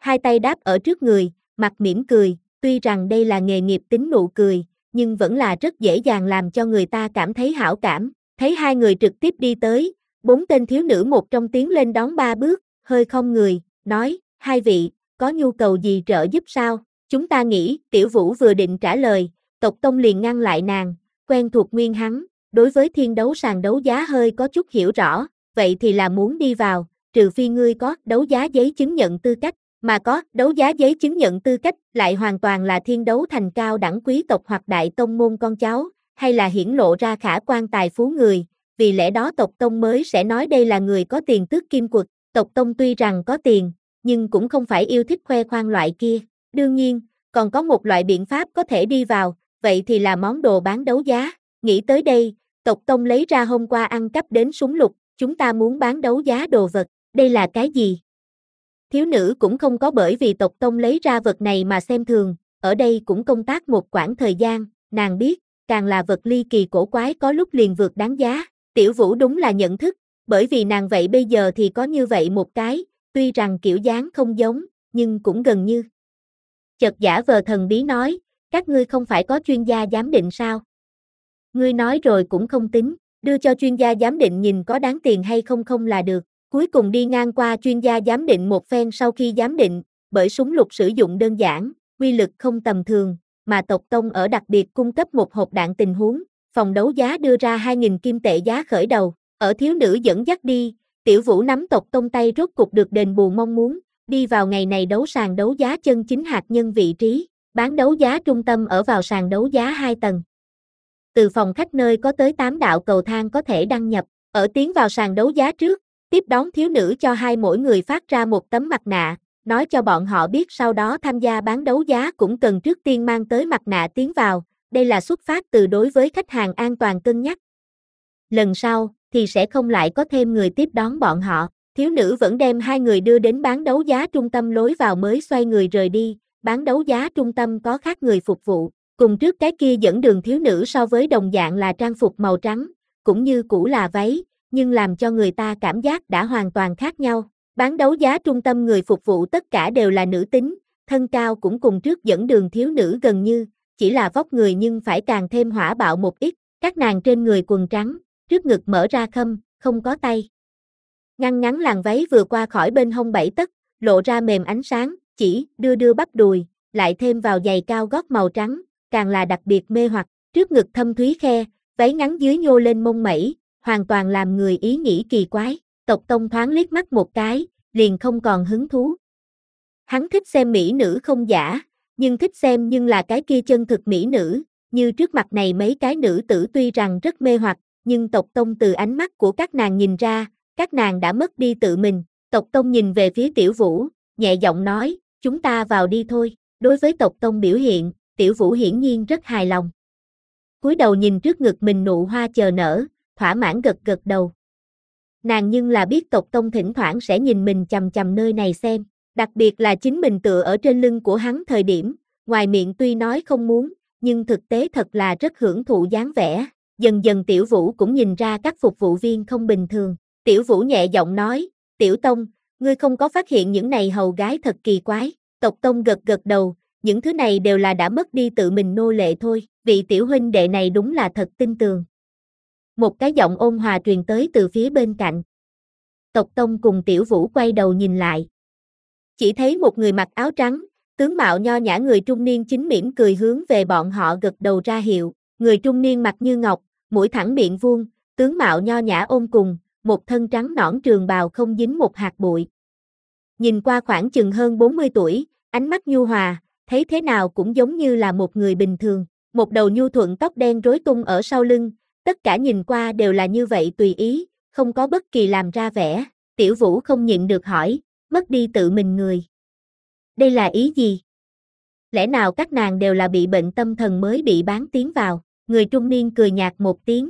hai tay đáp ở trước người, mặt mỉm cười, tuy rằng đây là nghề nghiệp tính nụ cười, nhưng vẫn là rất dễ dàng làm cho người ta cảm thấy hảo cảm. Thấy hai người trực tiếp đi tới, bốn tên thiếu nữ một trong tiến lên đón ba bước, hơi khom người, nói, hai vị, có nhu cầu gì trợ giúp sao? Chúng ta nghĩ, Tiểu Vũ vừa định trả lời, Tộc Tông liền ngăn lại nàng, quen thuộc nguyên hắn, đối với thiên đấu sàn đấu giá hơi có chút hiểu rõ, vậy thì là muốn đi vào, trừ phi ngươi có đấu giá giấy chứng nhận tư cách, mà có đấu giá giấy chứng nhận tư cách lại hoàn toàn là thiên đấu thành cao đẳng quý tộc hoặc đại tông môn con cháu, hay là hiển lộ ra khả quan tài phú người, vì lẽ đó Tộc Tông mới sẽ nói đây là người có tiền tước kim quật. Tộc Tông tuy rằng có tiền, nhưng cũng không phải yêu thích khoe khoang loại kia. Đương nhiên, còn có một loại biện pháp có thể đi vào, vậy thì là món đồ bán đấu giá. Nghĩ tới đây, Tộc Tông lấy ra hôm qua ăn cắp đến súng lục, chúng ta muốn bán đấu giá đồ vật, đây là cái gì? Thiếu nữ cũng không có bởi vì Tộc Tông lấy ra vật này mà xem thường, ở đây cũng công tác một quãng thời gian, nàng biết, càng là vật ly kỳ cổ quái có lúc liền vượt đáng giá. Tiểu Vũ đúng là nhận thức, bởi vì nàng vậy bây giờ thì có như vậy một cái, tuy rằng kiểu dáng không giống, nhưng cũng gần như. Chợt giả vờ thần bí nói, các ngươi không phải có chuyên gia giám định sao? Ngươi nói rồi cũng không tính, đưa cho chuyên gia giám định nhìn có đáng tiền hay không không là được. Cuối cùng đi ngang qua chuyên gia giám định một phen sau khi giám định, bởi súng lục sử dụng đơn giản, uy lực không tầm thường, mà Tộc Tông ở đặc biệt cung cấp một hộp đạn tình huống, phòng đấu giá đưa ra hai nghìn kim tệ giá khởi đầu, ở thiếu nữ dẫn dắt đi, Tiểu Vũ nắm Tộc Tông tay rốt cục được đền bù mong muốn, đi vào ngày này đấu sàn đấu giá chân chính hạt nhân vị trí, bán đấu giá trung tâm ở vào sàn đấu giá hai tầng. Từ phòng khách nơi có tới tám đạo cầu thang có thể đăng nhập, ở tiến vào sàn đấu giá trước, tiếp đón thiếu nữ cho hai mỗi người phát ra một tấm mặt nạ, nói cho bọn họ biết sau đó tham gia bán đấu giá cũng cần trước tiên mang tới mặt nạ tiến vào, đây là xuất phát từ đối với khách hàng an toàn cân nhắc. Lần sau, thì sẽ không lại có thêm người tiếp đón bọn họ, thiếu nữ vẫn đem hai người đưa đến bán đấu giá trung tâm lối vào mới xoay người rời đi, bán đấu giá trung tâm có khác người phục vụ, cùng trước cái kia dẫn đường thiếu nữ so với đồng dạng là trang phục màu trắng, cũng như cũ là váy, nhưng làm cho người ta cảm giác đã hoàn toàn khác nhau. Bán đấu giá trung tâm người phục vụ tất cả đều là nữ tính, thân cao cũng cùng trước dẫn đường thiếu nữ gần như, chỉ là vóc người nhưng phải càng thêm hỏa bạo một ít, các nàng trên người quần trắng, trước ngực mở ra khâm, không có tay. Ngăn ngắn làn váy vừa qua khỏi bên hông bảy tấc, lộ ra mềm ánh sáng, chỉ đưa đưa bắp đùi, lại thêm vào giày cao gót màu trắng, càng là đặc biệt mê hoặc, trước ngực thâm thúy khe, váy ngắn dưới nhô lên mông mẩy, hoàn toàn làm người ý nghĩ kỳ quái. Tộc Tông thoáng liếc mắt một cái, liền không còn hứng thú. Hắn thích xem mỹ nữ không giả, nhưng thích xem nhưng là cái kia chân thực mỹ nữ, như trước mặt này mấy cái nữ tử tuy rằng rất mê hoặc, nhưng Tộc Tông từ ánh mắt của các nàng nhìn ra, các nàng đã mất đi tự mình. Tộc Tông nhìn về phía Tiểu Vũ, nhẹ giọng nói, chúng ta vào đi thôi. Đối với Tộc Tông biểu hiện, Tiểu Vũ hiển nhiên rất hài lòng. Cúi đầu nhìn trước ngực mình nụ hoa chờ nở, thỏa mãn gật gật đầu. Nàng nhưng là biết Tộc Tông thỉnh thoảng sẽ nhìn mình chằm chằm nơi này xem, đặc biệt là chính mình tựa ở trên lưng của hắn thời điểm, ngoài miệng tuy nói không muốn, nhưng thực tế thật là rất hưởng thụ dáng vẻ. Dần dần Tiểu Vũ cũng nhìn ra các phục vụ viên không bình thường. Tiểu Vũ nhẹ giọng nói, Tiểu Tông, ngươi không có phát hiện những này hầu gái thật kỳ quái. Tộc Tông gật gật đầu, những thứ này đều là đã mất đi tự mình nô lệ thôi, vị tiểu huynh đệ này đúng là thật tin tường. Một cái giọng ôn hòa truyền tới từ phía bên cạnh. Tộc Tông cùng Tiểu Vũ quay đầu nhìn lại. Chỉ thấy một người mặc áo trắng, tướng mạo nho nhã người trung niên chính mỉm cười hướng về bọn họ gật đầu ra hiệu, người trung niên mặt như ngọc, mũi thẳng miệng vuông, tướng mạo nho nhã ôn cùng, một thân trắng nõn trường bào không dính một hạt bụi. Nhìn qua khoảng chừng hơn bốn mươi tuổi, ánh mắt nhu hòa, thấy thế nào cũng giống như là một người bình thường, một đầu nhu thuận tóc đen rối tung ở sau lưng, tất cả nhìn qua đều là như vậy tùy ý, không có bất kỳ làm ra vẻ. Tiểu Vũ không nhịn được hỏi, mất đi tự mình người. Đây là ý gì? Lẽ nào các nàng đều là bị bệnh tâm thần mới bị bán tiến vào? Người trung niên cười nhạt một tiếng.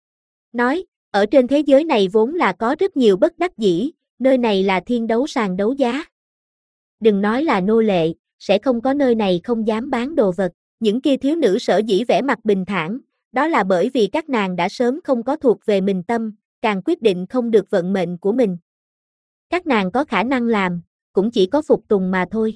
Nói, ở trên thế giới này vốn là có rất nhiều bất đắc dĩ, nơi này là thiên đấu sàn đấu giá. Đừng nói là nô lệ, sẽ không có nơi này không dám bán đồ vật. Những kia thiếu nữ sở dĩ vẻ mặt bình thản, đó là bởi vì các nàng đã sớm không có thuộc về mình tâm, càng quyết định không được vận mệnh của mình. Các nàng có khả năng làm, cũng chỉ có phục tùng mà thôi.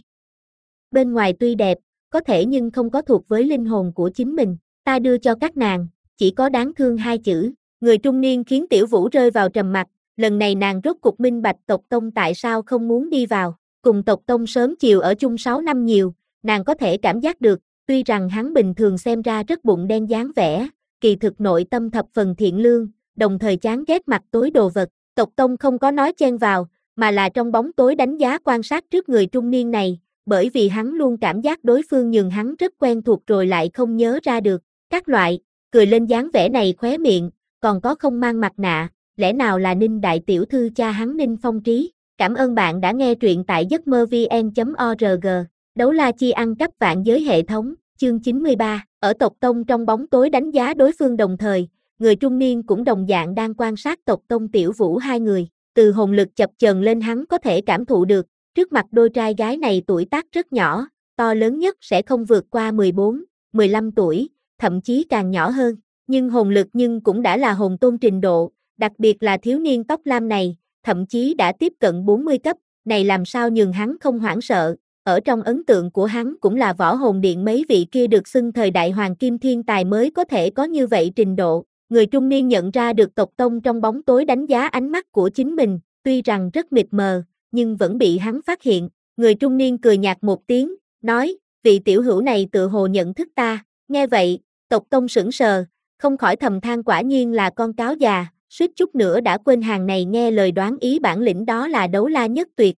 Bên ngoài tuy đẹp, có thể nhưng không có thuộc với linh hồn của chính mình, ta đưa cho các nàng, chỉ có đáng thương hai chữ. Người trung niên khiến Tiểu Vũ rơi vào trầm mặc, lần này nàng rốt cục minh bạch tộc tông tại sao không muốn đi vào, cùng tộc tông sớm chiều ở chung sáu năm nhiều, nàng có thể cảm giác được, tuy rằng hắn bình thường xem ra rất bụng đen dáng vẻ, kỳ thực nội tâm thập phần thiện lương, đồng thời chán ghét mặt tối đồ vật, tộc tông không có nói chen vào, mà là trong bóng tối đánh giá quan sát trước người trung niên này, bởi vì hắn luôn cảm giác đối phương nhường hắn rất quen thuộc rồi lại không nhớ ra được, các loại, cười lên dáng vẻ này khóe miệng, còn có không mang mặt nạ, lẽ nào là Ninh đại tiểu thư cha hắn Ninh Phong Trí. Cảm ơn bạn đã nghe truyện tại giấc mơ vn chấm org. Đấu la chi ăn cắp vạn giới hệ thống, chương chín mươi ba, ở tộc tông trong bóng tối đánh giá đối phương đồng thời, người trung niên cũng đồng dạng đang quan sát tộc tông Tiểu Vũ hai người, từ hồn lực chập chờn lên hắn có thể cảm thụ được, trước mặt đôi trai gái này tuổi tác rất nhỏ, to lớn nhất sẽ không vượt qua mười bốn, mười lăm tuổi, thậm chí càng nhỏ hơn, nhưng hồn lực nhưng cũng đã là hồn tôn trình độ, đặc biệt là thiếu niên tóc lam này, thậm chí đã tiếp cận bốn mươi cấp, này làm sao nhường hắn không hoảng sợ, ở trong ấn tượng của hắn cũng là võ hồn điện mấy vị kia được xưng thời đại hoàng kim thiên tài mới có thể có như vậy trình độ. Người trung niên nhận ra được tộc tông trong bóng tối đánh giá ánh mắt của chính mình, tuy rằng rất mịt mờ, nhưng vẫn bị hắn phát hiện. Người trung niên cười nhạt một tiếng, nói, vị tiểu hữu này tự hồ nhận thức ta. Nghe vậy, tộc tông sững sờ, không khỏi thầm than quả nhiên là con cáo già, suýt chút nữa đã quên hàng này nghe lời đoán ý bản lĩnh đó là đấu la nhất tuyệt.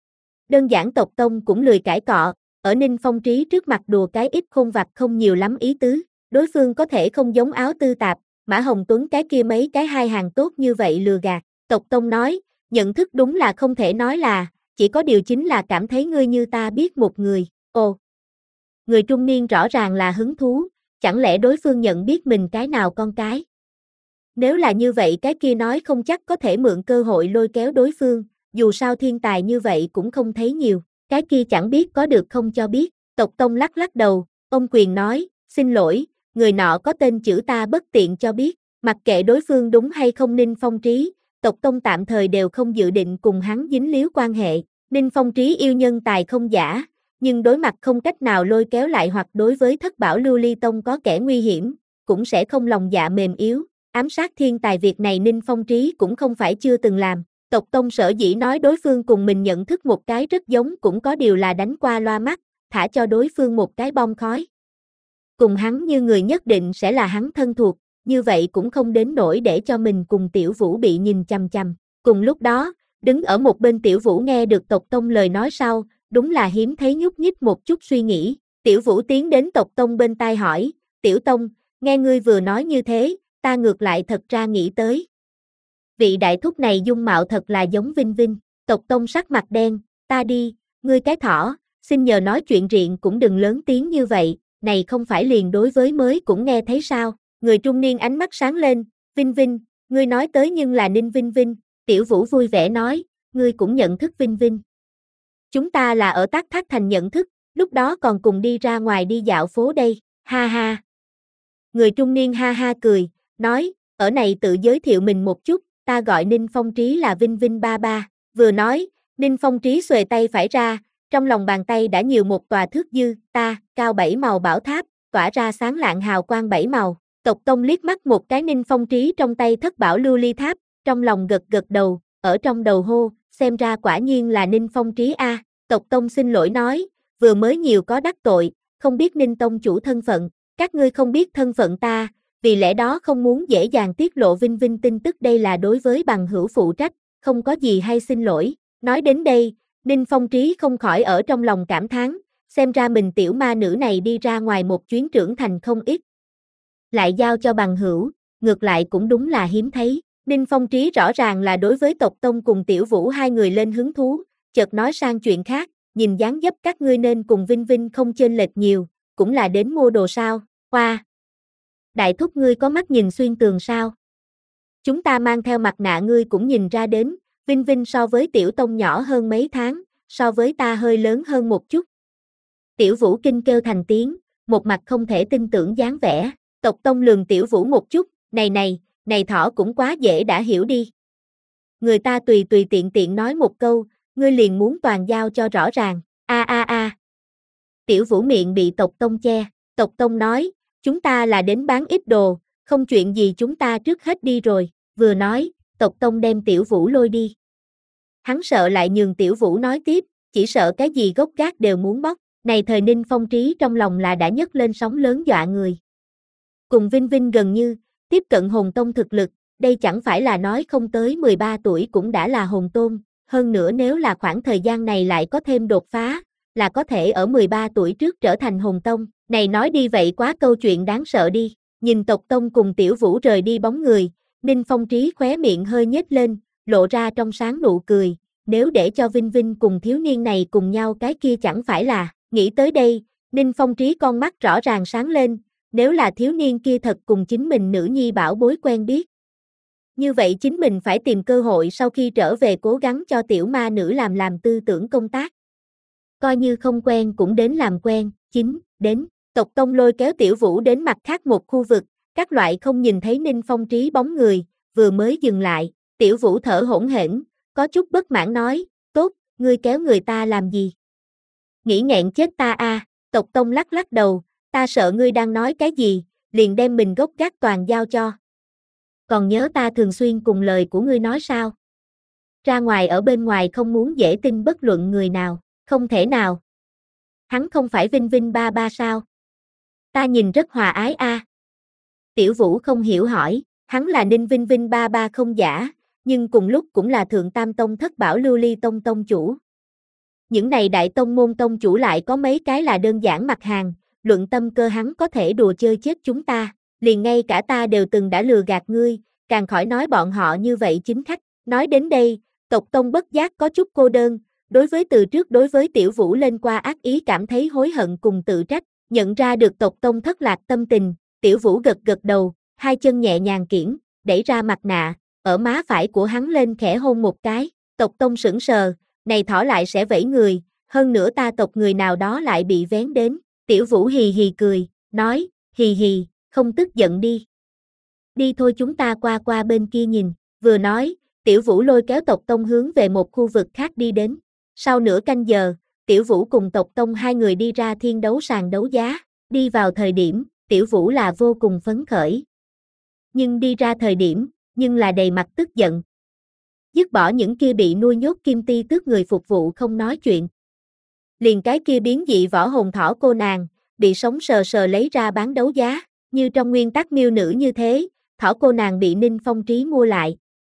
Đơn giản tộc tông cũng lười cãi cọ, ở Ninh Phong Trí trước mặt đùa cái ít khôn vặt không nhiều lắm ý tứ, đối phương có thể không giống áo tư tạp, Mã Hồng Tuấn cái kia mấy cái hai hàng tốt như vậy lừa gạt, tộc tông nói, nhận thức đúng là không thể nói là, chỉ có điều chính là cảm thấy ngươi như ta biết một người, ồ. Người trung niên rõ ràng là hứng thú, chẳng lẽ đối phương nhận biết mình cái nào con cái? Nếu là như vậy cái kia nói không chắc có thể mượn cơ hội lôi kéo đối phương, dù sao thiên tài như vậy cũng không thấy nhiều, cái kia chẳng biết có được không cho biết, tộc tông lắc lắc đầu, ông quyền nói, xin lỗi, người nọ có tên chữ ta bất tiện cho biết, mặc kệ đối phương đúng hay không Ninh Phong Trí, tộc tông tạm thời đều không dự định cùng hắn dính líu quan hệ, Ninh Phong Trí yêu nhân tài không giả, nhưng đối mặt không cách nào lôi kéo lại hoặc đối với thất bảo lưu ly tông có kẻ nguy hiểm, cũng sẽ không lòng dạ mềm yếu, ám sát thiên tài việc này Ninh Phong Trí cũng không phải chưa từng làm. Tộc tông sở dĩ nói đối phương cùng mình nhận thức một cái rất giống cũng có điều là đánh qua loa mắt, thả cho đối phương một cái bom khói. Cùng hắn như người nhất định sẽ là hắn thân thuộc, như vậy cũng không đến nỗi để cho mình cùng Tiểu Vũ bị nhìn chằm chằm. Cùng lúc đó, đứng ở một bên Tiểu Vũ nghe được tộc tông lời nói sau, đúng là hiếm thấy nhúc nhích một chút suy nghĩ. Tiểu Vũ tiến đến tộc tông bên tai hỏi, Tiểu Tông, nghe ngươi vừa nói như thế, ta ngược lại thật ra nghĩ tới. Vị đại thúc này dung mạo thật là giống Vinh Vinh, tộc tông sắc mặt đen, ta đi, ngươi cái thỏ, xin nhờ nói chuyện riệng cũng đừng lớn tiếng như vậy, này không phải liền đối với mới cũng nghe thấy sao, người trung niên ánh mắt sáng lên, Vinh Vinh, ngươi nói tới nhưng là Ninh Vinh Vinh, Tiểu Vũ vui vẻ nói, ngươi cũng nhận thức Vinh Vinh. Chúng ta là ở Tác Thác Thành nhận thức, lúc đó còn cùng đi ra ngoài đi dạo phố đây, ha ha. Người trung niên ha ha cười, nói, ở này tự giới thiệu mình một chút, ta gọi Ninh Phong Trí là Vinh Vinh ba ba, vừa nói, Ninh Phong Trí xuề tay phải ra, trong lòng bàn tay đã nhiều một tòa thước dư, ta, cao bảy màu bảo tháp, tỏa ra sáng lạng hào quang bảy màu, tộc tông liếc mắt một cái Ninh Phong Trí trong tay thất bảo lưu ly tháp, trong lòng gật gật đầu, ở trong đầu hô, xem ra quả nhiên là Ninh Phong Trí a, tộc tông xin lỗi nói, vừa mới nhiều có đắc tội, không biết Ninh tông chủ thân phận, các ngươi không biết thân phận ta, vì lẽ đó không muốn dễ dàng tiết lộ Vinh Vinh tin tức đây là đối với bằng hữu phụ trách, không có gì hay xin lỗi. Nói đến đây, Ninh Phong Trí không khỏi ở trong lòng cảm thán, xem ra mình tiểu ma nữ này đi ra ngoài một chuyến trưởng thành không ít. Lại giao cho bằng hữu, ngược lại cũng đúng là hiếm thấy. Ninh Phong Trí rõ ràng là đối với tộc tông cùng Tiểu Vũ hai người lên hứng thú, chợt nói sang chuyện khác, nhìn dáng dấp các ngươi nên cùng Vinh Vinh không chênh lệch nhiều, cũng là đến mua đồ sao, hoa. Đại thúc ngươi có mắt nhìn xuyên tường sao? Chúng ta mang theo mặt nạ ngươi cũng nhìn ra đến, Vinh Vinh so với Tiểu Tông nhỏ hơn mấy tháng, so với ta hơi lớn hơn một chút. Tiểu Vũ kinh kêu thành tiếng, một mặt không thể tin tưởng dáng vẻ, tộc Tông lườm Tiểu Vũ một chút, này này, này thỏ cũng quá dễ đã hiểu đi. Người ta tùy tùy tiện tiện nói một câu, ngươi liền muốn toàn giao cho rõ ràng, a a a. Tiểu Vũ miệng bị Tộc Tông che, Tộc Tông nói, chúng ta là đến bán ít đồ, không chuyện gì chúng ta trước hết đi rồi, vừa nói, Tộc Tông đem Tiểu Vũ lôi đi. Hắn sợ lại nhường Tiểu Vũ nói tiếp, chỉ sợ cái gì gốc gác đều muốn bóc, này thời Ninh Phong Trí trong lòng là đã nhấc lên sóng lớn dọa người. Cùng Vinh Vinh gần như, tiếp cận hồn tông thực lực, đây chẳng phải là nói không tới mười ba tuổi cũng đã là hồn tôn, hơn nữa nếu là khoảng thời gian này lại có thêm đột phá, là có thể ở mười ba tuổi trước trở thành hồn tông, này nói đi vậy quá câu chuyện đáng sợ đi, nhìn Tộc Tông cùng Tiểu Vũ rời đi bóng người, Ninh Phong Trí khóe miệng hơi nhếch lên, lộ ra trong sáng nụ cười, nếu để cho Vinh Vinh cùng thiếu niên này cùng nhau cái kia chẳng phải là, nghĩ tới đây, Ninh Phong Trí con mắt rõ ràng sáng lên, nếu là thiếu niên kia thật cùng chính mình nữ nhi bảo bối quen biết. Như vậy chính mình phải tìm cơ hội sau khi trở về cố gắng cho tiểu ma nữ làm làm tư tưởng công tác. Coi như không quen cũng đến làm quen, chính, đến, Tộc Tông lôi kéo Tiểu Vũ đến mặt khác một khu vực, các loại không nhìn thấy Ninh Phong Trí bóng người, vừa mới dừng lại, Tiểu Vũ thở hổn hển, có chút bất mãn nói, tốt, ngươi kéo người ta làm gì? Nghĩ nghẹn chết ta a, à. Tộc Tông lắc lắc đầu, ta sợ ngươi đang nói cái gì, liền đem mình gốc gác toàn giao cho. Còn nhớ ta thường xuyên cùng lời của ngươi nói sao? Ra ngoài ở bên ngoài không muốn dễ tin bất luận người nào, không thể nào. Hắn không phải Vinh Vinh ba ba sao? Ta nhìn rất hòa ái a. À. Tiểu Vũ không hiểu hỏi, hắn là Ninh Vinh Vinh ba ba không giả, nhưng cùng lúc cũng là Thượng Tam Tông Thất Bảo Lưu Ly Tông Tông chủ. Những này đại tông môn tông chủ lại có mấy cái là đơn giản mặt hàng, luận tâm cơ hắn có thể đùa chơi chết chúng ta, liền ngay cả ta đều từng đã lừa gạt ngươi, càng khỏi nói bọn họ như vậy chính khách. Nói đến đây, Tộc Tông bất giác có chút cô đơn, đối với từ trước đối với Tiểu Vũ lên qua ác ý cảm thấy hối hận cùng tự trách, nhận ra được Tộc Tông thất lạc tâm tình, Tiểu Vũ gật gật đầu, hai chân nhẹ nhàng kiễng, đẩy ra mặt nạ, ở má phải của hắn lên khẽ hôn một cái, Tộc Tông sững sờ, này thỏ lại sẽ vẫy người, hơn nữa ta tộc người nào đó lại bị vén đến, Tiểu Vũ hì hì cười, nói, hì hì, không tức giận đi. Đi thôi chúng ta qua qua bên kia nhìn, vừa nói, Tiểu Vũ lôi kéo Tộc Tông hướng về một khu vực khác đi đến. Sau nửa canh giờ, Tiểu Vũ cùng Tộc Tông hai người đi ra thiên đấu sàn đấu giá, đi vào thời điểm, Tiểu Vũ là vô cùng phấn khởi. Nhưng đi ra thời điểm, nhưng là đầy mặt tức giận. Dứt bỏ những kia bị nuôi nhốt kim ti tước người phục vụ không nói chuyện. Liền cái kia biến dị võ hồn thỏ cô nàng, bị sống sờ sờ lấy ra bán đấu giá, như trong nguyên tắc miêu nữ như thế, thỏ cô nàng bị Ninh Phong Trí mua lại.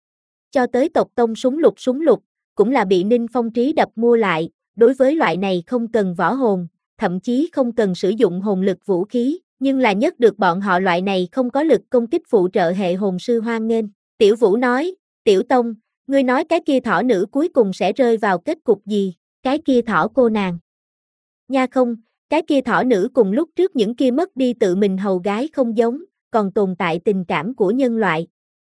Cho tới Tộc Tông súng lục súng lục, cũng là bị Ninh Phong Trí đập mua lại, đối với loại này không cần võ hồn, thậm chí không cần sử dụng hồn lực vũ khí, nhưng là nhất được bọn họ loại này không có lực công kích phụ trợ hệ hồn sư hoan nghênh. Tiểu Vũ nói, Tiểu Tông, ngươi nói cái kia thỏ nữ cuối cùng sẽ rơi vào kết cục gì, cái kia thỏ cô nàng. Nha không, cái kia thỏ nữ cùng lúc trước những kia mất đi tự mình hầu gái không giống, còn tồn tại tình cảm của nhân loại.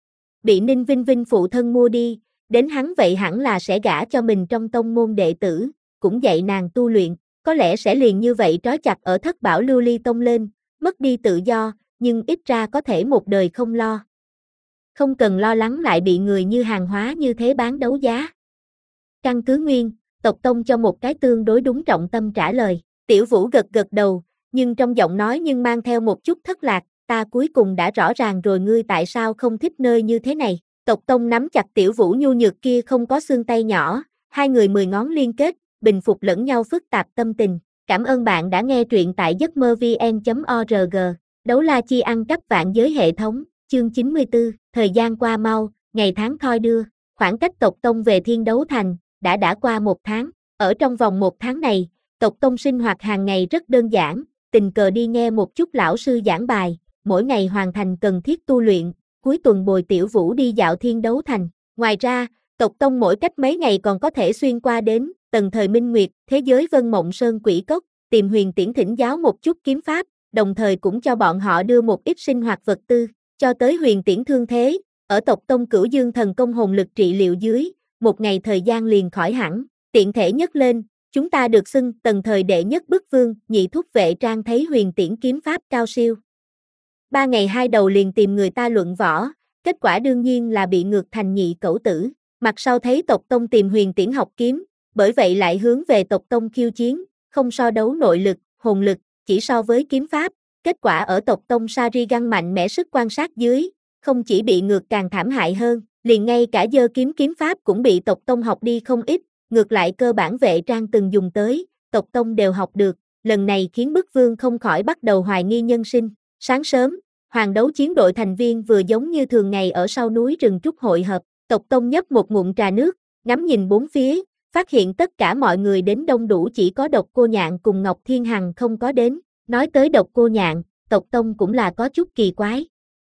Bị Ninh Vinh Vinh phụ thân mua đi, đến hắn vậy hẳn là sẽ gả cho mình trong tông môn đệ tử, cũng dạy nàng tu luyện, có lẽ sẽ liền như vậy trói chặt ở Thất Bảo Lưu Ly Tông lên, mất đi tự do, nhưng ít ra có thể một đời không lo. Không cần lo lắng lại bị người như hàng hóa như thế bán đấu giá. Căn cứ nguyên, Tộc Tông cho một cái tương đối đúng trọng tâm trả lời, Tiểu Vũ gật gật đầu, nhưng trong giọng nói nhưng mang theo một chút thất lạc, ta cuối cùng đã rõ ràng rồi ngươi tại sao không thích nơi như thế này. Tộc Tông nắm chặt Tiểu Vũ nhu nhược kia không có xương tay nhỏ, hai người mười ngón liên kết, bình phục lẫn nhau phức tạp tâm tình. Cảm ơn bạn đã nghe truyện tại giấc mơ vn chấm org. Đấu la chi ăn cắp vạn giới hệ thống, chương chín mươi tư, thời gian qua mau, ngày tháng thoi đưa, khoảng cách Tộc Tông về Thiên Đấu Thành, đã đã qua một tháng. Ở trong vòng một tháng này, Tộc Tông sinh hoạt hàng ngày rất đơn giản, tình cờ đi nghe một chút lão sư giảng bài, mỗi ngày hoàn thành cần thiết tu luyện, cuối tuần bồi Tiểu Vũ đi dạo Thiên Đấu Thành. Ngoài ra, Tộc Tông mỗi cách mấy ngày còn có thể xuyên qua đến Tần Thời Minh Nguyệt, thế giới Vân Mộng Sơn Quỷ Cốc, tìm Huyền Tiễn thỉnh giáo một chút kiếm pháp, đồng thời cũng cho bọn họ đưa một ít sinh hoạt vật tư, cho tới Huyền Tiễn thương thế, ở Tộc Tông Cửu Dương thần công hồn lực trị liệu dưới, một ngày thời gian liền khỏi hẳn, tiện thể nhất lên, chúng ta được xưng Tần Thời đệ nhất bức vương, nhị thúc vệ trang thấy Huyền Tiễn kiếm pháp cao siêu. Ba ngày hai đầu liền tìm người ta luận võ, kết quả đương nhiên là bị ngược thành nhị cẩu tử, mặt sau thấy Tộc Tông tìm Huyền Tiễn học kiếm, bởi vậy lại hướng về tộc tông khiêu chiến, không so đấu nội lực, hồn lực, chỉ so với kiếm pháp. Kết quả ở tộc tông Sharingan mạnh mẽ sức quan sát dưới, không chỉ bị ngược càng thảm hại hơn, liền ngay cả giơ kiếm kiếm pháp cũng bị tộc tông học đi không ít, ngược lại cơ bản vệ trang từng dùng tới, tộc tông đều học được, lần này khiến bức vương không khỏi bắt đầu hoài nghi nhân sinh. Sáng sớm, hoàng đấu chiến đội thành viên vừa giống như thường ngày ở sau núi rừng trúc hội hợp, tộc tông nhấp một ngụm trà nước, ngắm nhìn bốn phía, phát hiện tất cả mọi người đến đông đủ, chỉ có Độc Cô Nhạn cùng Ngọc Thiên Hằng không có đến. Nói tới Độc Cô Nhạn, tộc tông cũng là có chút kỳ quái.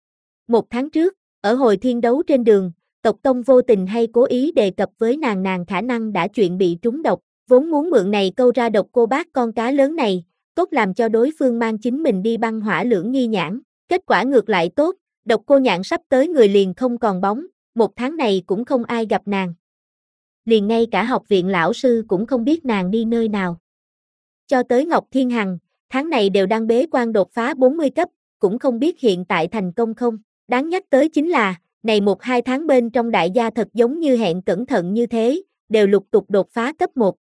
Một tháng trước, ở hồi thiên đấu trên đường, tộc tông vô tình hay cố ý đề cập với nàng nàng khả năng đã chuyện bị trúng độc, vốn muốn mượn này câu ra Độc Cô Bác con cá lớn này, tốt làm cho đối phương mang chính mình đi băng hỏa lưỡng nghi nhãn. Kết quả ngược lại tốt, Độc Cô Nhạn sắp tới người liền không còn bóng, một tháng này cũng không ai gặp nàng. Liền ngay cả học viện lão sư cũng không biết nàng đi nơi nào. Cho tới Ngọc Thiên Hằng, tháng này đều đang bế quan đột phá bốn mươi cấp, cũng không biết hiện tại thành công không. Đáng nhắc tới chính là, này một hai tháng bên trong đại gia thật giống như hẹn cẩn thận như thế, đều lục tục đột phá cấp một.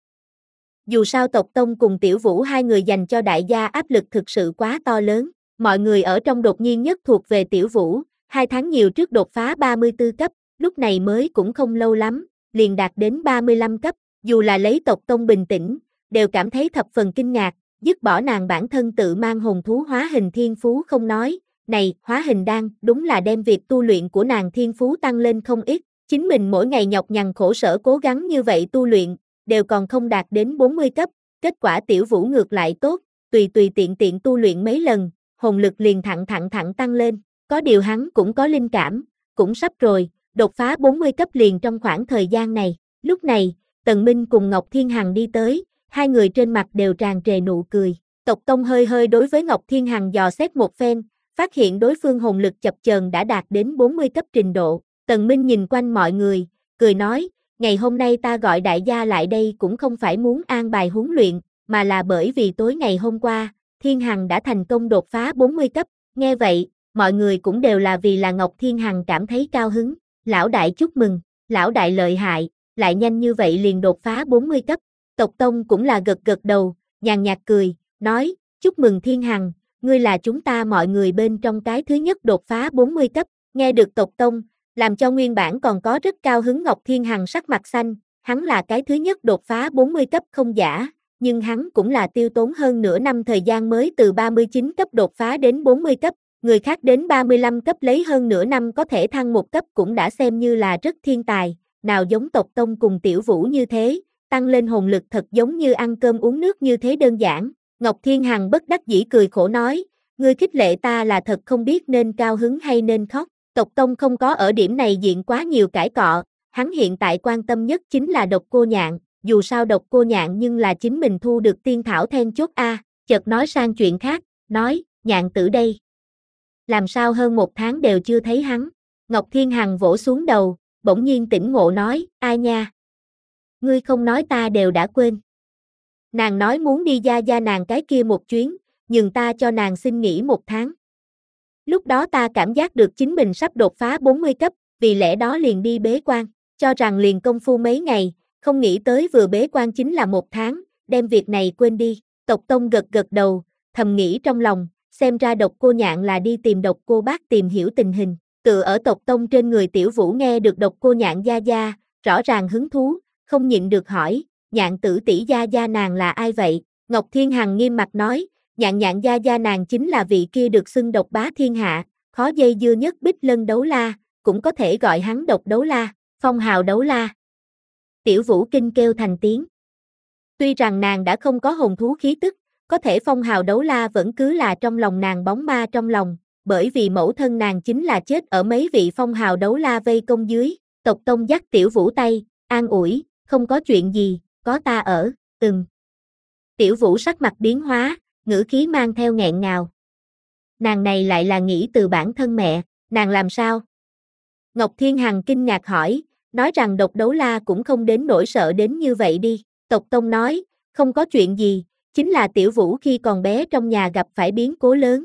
Dù sao tộc tông cùng Tiểu Vũ hai người dành cho đại gia áp lực thực sự quá to lớn, mọi người ở trong đột nhiên nhất thuộc về Tiểu Vũ, hai tháng nhiều trước đột phá ba mươi tư cấp, lúc này mới cũng không lâu lắm, liền đạt đến ba mươi lăm cấp, dù là lấy tộc tông bình tĩnh, đều cảm thấy thập phần kinh ngạc, dứt bỏ nàng bản thân tự mang hồn thú hóa hình thiên phú không nói, này, hóa hình đan, đúng là đem việc tu luyện của nàng thiên phú tăng lên không ít, chính mình mỗi ngày nhọc nhằn khổ sở cố gắng như vậy tu luyện, đều còn không đạt đến bốn mươi cấp, kết quả Tiểu Vũ ngược lại tốt, tùy tùy tiện tiện tu luyện mấy lần, hồn lực liền thẳng thẳng thẳng tăng lên, có điều hắn cũng có linh cảm, cũng sắp rồi, đột phá bốn mươi cấp liền trong khoảng thời gian này. Lúc này, Tần Minh cùng Ngọc Thiên Hằng đi tới, hai người trên mặt đều tràn trề nụ cười. Tộc tông hơi hơi đối với Ngọc Thiên Hằng dò xét một phen, phát hiện đối phương hồn lực chập chờn đã đạt đến bốn mươi cấp trình độ. Tần Minh nhìn quanh mọi người, cười nói, ngày hôm nay ta gọi đại gia lại đây cũng không phải muốn an bài huấn luyện, mà là bởi vì tối ngày hôm qua, Thiên Hằng đã thành công đột phá bốn mươi cấp. Nghe vậy, mọi người cũng đều là vì là Ngọc Thiên Hằng cảm thấy cao hứng. Lão đại chúc mừng, lão đại lợi hại, lại nhanh như vậy liền đột phá bốn mươi cấp. Tộc tông cũng là gật gật đầu, nhàn nhạt cười, nói, chúc mừng Thiên Hằng, ngươi là chúng ta mọi người bên trong cái thứ nhất đột phá bốn mươi cấp. Nghe được tộc tông, làm cho nguyên bản còn có rất cao hứng Ngọc Thiên Hằng sắc mặt xanh, hắn là cái thứ nhất đột phá bốn mươi cấp không giả, nhưng hắn cũng là tiêu tốn hơn nửa năm thời gian mới từ ba mươi chín cấp đột phá đến bốn mươi cấp. Người khác đến ba mươi lăm cấp lấy hơn nửa năm có thể thăng một cấp cũng đã xem như là rất thiên tài, nào giống tộc tông cùng Tiểu Vũ như thế, tăng lên hồn lực thật giống như ăn cơm uống nước như thế đơn giản. Ngọc Thiên Hằng bất đắc dĩ cười khổ nói, ngươi khích lệ ta là thật không biết nên cao hứng hay nên khóc. Tộc tông không có ở điểm này diện quá nhiều cãi cọ, hắn hiện tại quan tâm nhất chính là Độc Cô Nhạn, dù sao Độc Cô Nhạn nhưng là chính mình thu được tiên thảo then chốt a. Chợt nói sang chuyện khác, nói, Nhạn tử đây. Làm sao hơn một tháng đều chưa thấy hắn. Ngọc Thiên Hằng vỗ xuống đầu, bỗng nhiên tỉnh ngộ nói, ai nha. Ngươi không nói ta đều đã quên. Nàng nói muốn đi gia gia nàng cái kia một chuyến, nhưng ta cho nàng xin nghỉ một tháng. Lúc đó ta cảm giác được chính mình sắp đột phá bốn mươi cấp, vì lẽ đó liền đi bế quan, cho rằng liền công phu mấy ngày, không nghĩ tới vừa bế quan chính là một tháng, đem việc này quên đi. Tộc tông gật gật đầu, thầm nghĩ trong lòng, xem ra Độc Cô Nhạn là đi tìm Độc Cô Bác tìm hiểu tình hình. Tựa ở tộc tông trên người Tiểu Vũ nghe được Độc Cô Nhạn gia gia, rõ ràng hứng thú, không nhịn được hỏi, Nhạn tử tỷ gia gia nàng là ai vậy? Ngọc Thiên Hằng nghiêm mặt nói, Nhạn Nhạn gia gia nàng chính là vị kia được xưng độc bá thiên hạ, khó dây dưa nhất Bích Lân Đấu La, cũng có thể gọi hắn Độc Đấu La, phong hào Đấu La. Tiểu Vũ kinh kêu thành tiếng. Tuy rằng nàng đã không có hồn thú khí tức, có thể phong hào Đấu La vẫn cứ là trong lòng nàng bóng ma trong lòng, bởi vì mẫu thân nàng chính là chết ở mấy vị phong hào Đấu La vây công dưới. Tộc tông dắt Tiểu Vũ tay, an ủi, không có chuyện gì, có ta ở, ừm. Tiểu Vũ sắc mặt biến hóa, ngữ khí mang theo nghẹn ngào. Nàng này lại là nghĩ từ bản thân mẹ, nàng làm sao? Ngọc Thiên Hằng kinh ngạc hỏi, nói rằng Độc Đấu La cũng không đến nỗi sợ đến như vậy đi. Tộc tông nói, không có chuyện gì, chính là Tiểu Vũ khi còn bé trong nhà gặp phải biến cố lớn.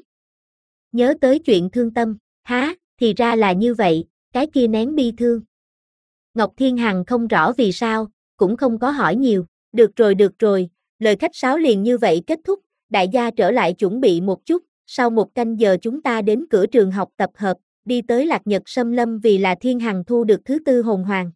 Nhớ tới chuyện thương tâm, há, thì ra là như vậy, cái kia nén bi thương. Ngọc Thiên Hằng không rõ vì sao, cũng không có hỏi nhiều. Được rồi được rồi, lời khách sáo liền như vậy kết thúc, đại gia trở lại chuẩn bị một chút, sau một canh giờ chúng ta đến cửa trường học tập hợp, đi tới Lạc Nhật Sâm Lâm vì là Thiên Hằng thu được thứ tư hồn hoàng.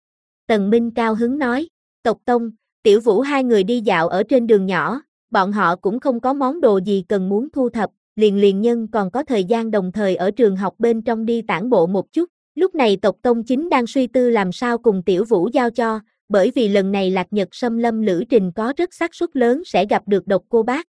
Tần Minh cao hứng nói, Tộc Tông, Tiểu Vũ hai người đi dạo ở trên đường nhỏ, bọn họ cũng không có món đồ gì cần muốn thu thập, liền liền nhân còn có thời gian đồng thời ở trường học bên trong đi tản bộ một chút. Lúc này Tộc Tông chính đang suy tư làm sao cùng Tiểu Vũ giao cho, bởi vì lần này Lạc Nhật Sâm Lâm lữ trình có rất xác suất lớn sẽ gặp được độc cô bác.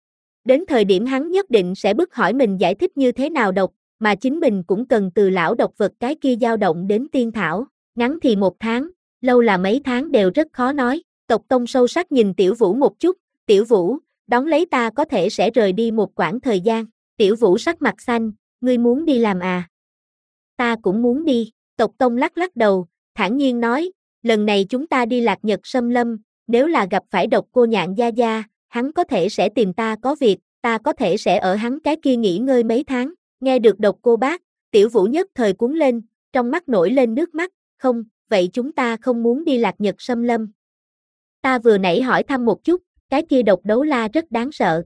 Đến thời điểm hắn nhất định sẽ bức hỏi mình giải thích như thế nào độc, mà chính mình cũng cần từ lão độc vật cái kia dao động đến tiên thảo, ngắn thì một tháng, lâu là mấy tháng đều rất khó nói. Tộc Tông sâu sắc nhìn Tiểu Vũ một chút, Tiểu Vũ, đón lấy ta có thể sẽ rời đi một quãng thời gian. Tiểu Vũ sắc mặt xanh, ngươi muốn đi làm à? Ta cũng muốn đi. Tộc Tông lắc lắc đầu, thản nhiên nói, lần này chúng ta đi Lạc Nhật Sâm Lâm, nếu là gặp phải độc cô Nhạn gia gia, hắn có thể sẽ tìm ta có việc, ta có thể sẽ ở hắn cái kia nghỉ ngơi mấy tháng. Nghe được độc cô bác, Tiểu Vũ nhất thời cuốn lên, trong mắt nổi lên nước mắt, không, vậy chúng ta không muốn đi Lạc Nhật Sâm Lâm. Ta vừa nãy hỏi thăm một chút, cái kia độc đấu la rất đáng sợ.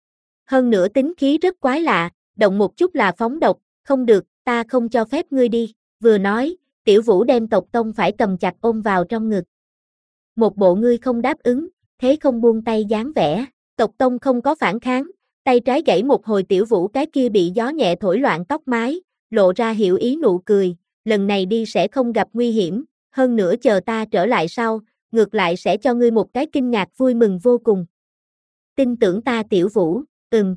Hơn nữa tính khí rất quái lạ, động một chút là phóng độc, không được, ta không cho phép ngươi đi. Vừa nói, Tiểu Vũ đem Tộc Tông phải cầm chặt ôm vào trong ngực. Một bộ ngươi không đáp ứng, thế không buông tay dáng vẻ. Tộc Tông không có phản kháng, tay trái gãy một hồi Tiểu Vũ cái kia bị gió nhẹ thổi loạn tóc mái, lộ ra hiểu ý nụ cười, lần này đi sẽ không gặp nguy hiểm, hơn nữa chờ ta trở lại sau, ngược lại sẽ cho ngươi một cái kinh ngạc vui mừng vô cùng. Tin tưởng ta Tiểu Vũ, ừm.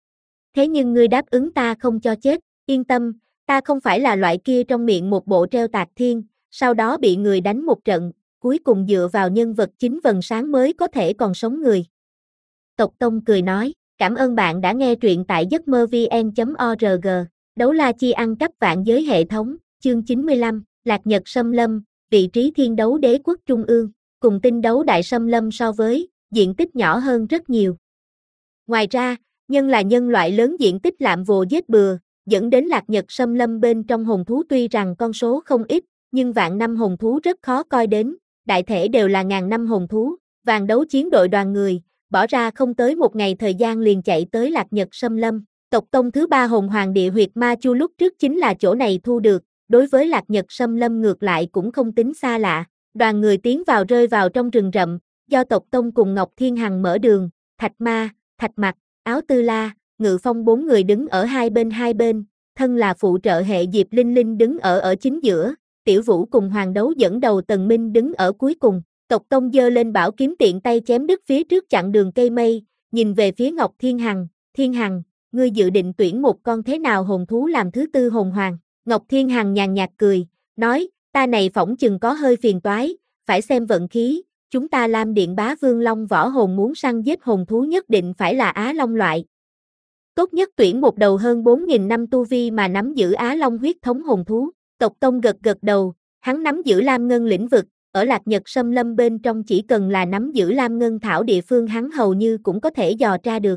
Thế nhưng ngươi đáp ứng ta không cho chết, yên tâm, ta không phải là loại kia trong miệng một bộ treo tạc thiên, sau đó bị người đánh một trận, cuối cùng dựa vào nhân vật chính vầng sáng mới có thể còn sống người. Tộc Tông cười nói, cảm ơn bạn đã nghe truyện tại giấc mơ vn chấm org, đấu la chi ăn cắp vạn giới hệ thống, chương chín mươi lăm, Lạc Nhật Sâm Lâm, vị trí thiên đấu đế quốc trung ương, cùng tinh đấu đại Sâm Lâm so với, diện tích nhỏ hơn rất nhiều. Ngoài ra, nhân là nhân loại lớn diện tích lạm vồ giết bừa, dẫn đến Lạc Nhật Sâm Lâm bên trong hồn thú tuy rằng con số không ít, nhưng vạn năm hồn thú rất khó coi đến, đại thể đều là ngàn năm hồn thú, vàng đấu chiến đội đoàn người, bỏ ra không tới một ngày thời gian liền chạy tới Lạc Nhật Sâm Lâm. Tộc Tông thứ ba hồn hoàng địa huyệt ma chu lúc trước chính là chỗ này thu được, đối với Lạc Nhật Sâm Lâm ngược lại cũng không tính xa lạ. Đoàn người tiến vào rơi vào trong rừng rậm, do Tộc Tông cùng Ngọc Thiên Hằng mở đường, Thạch Ma, Thạch Mặc, Áo Tư La, Ngự Phong bốn người đứng ở hai bên hai bên, thân là phụ trợ hệ Diệp Linh Linh đứng ở ở chính giữa, Tiểu Vũ cùng Hoàng Đấu dẫn đầu Tần Minh đứng ở cuối cùng. Tộc Tông giơ lên bảo kiếm tiện tay chém đứt phía trước chặn đường cây mây, nhìn về phía Ngọc Thiên Hằng, Thiên Hằng, ngươi dự định tuyển một con thế nào hồn thú làm thứ tư hồn hoàng? Ngọc Thiên Hằng nhàn nhạt cười, nói, ta này phỏng chừng có hơi phiền toái, phải xem vận khí, chúng ta Lam Điện Bá Vương Long võ hồn muốn săn giết hồn thú nhất định phải là Á Long loại. Tốt nhất tuyển một đầu hơn bốn nghìn năm tu vi mà nắm giữ Á Long huyết thống hồn thú. Tộc Tông gật gật đầu, hắn nắm giữ Lam Ngân lĩnh vực, ở Lạc Nhật Sâm Lâm bên trong chỉ cần là nắm giữ Lam Ngân thảo địa phương hắn hầu như cũng có thể dò ra được.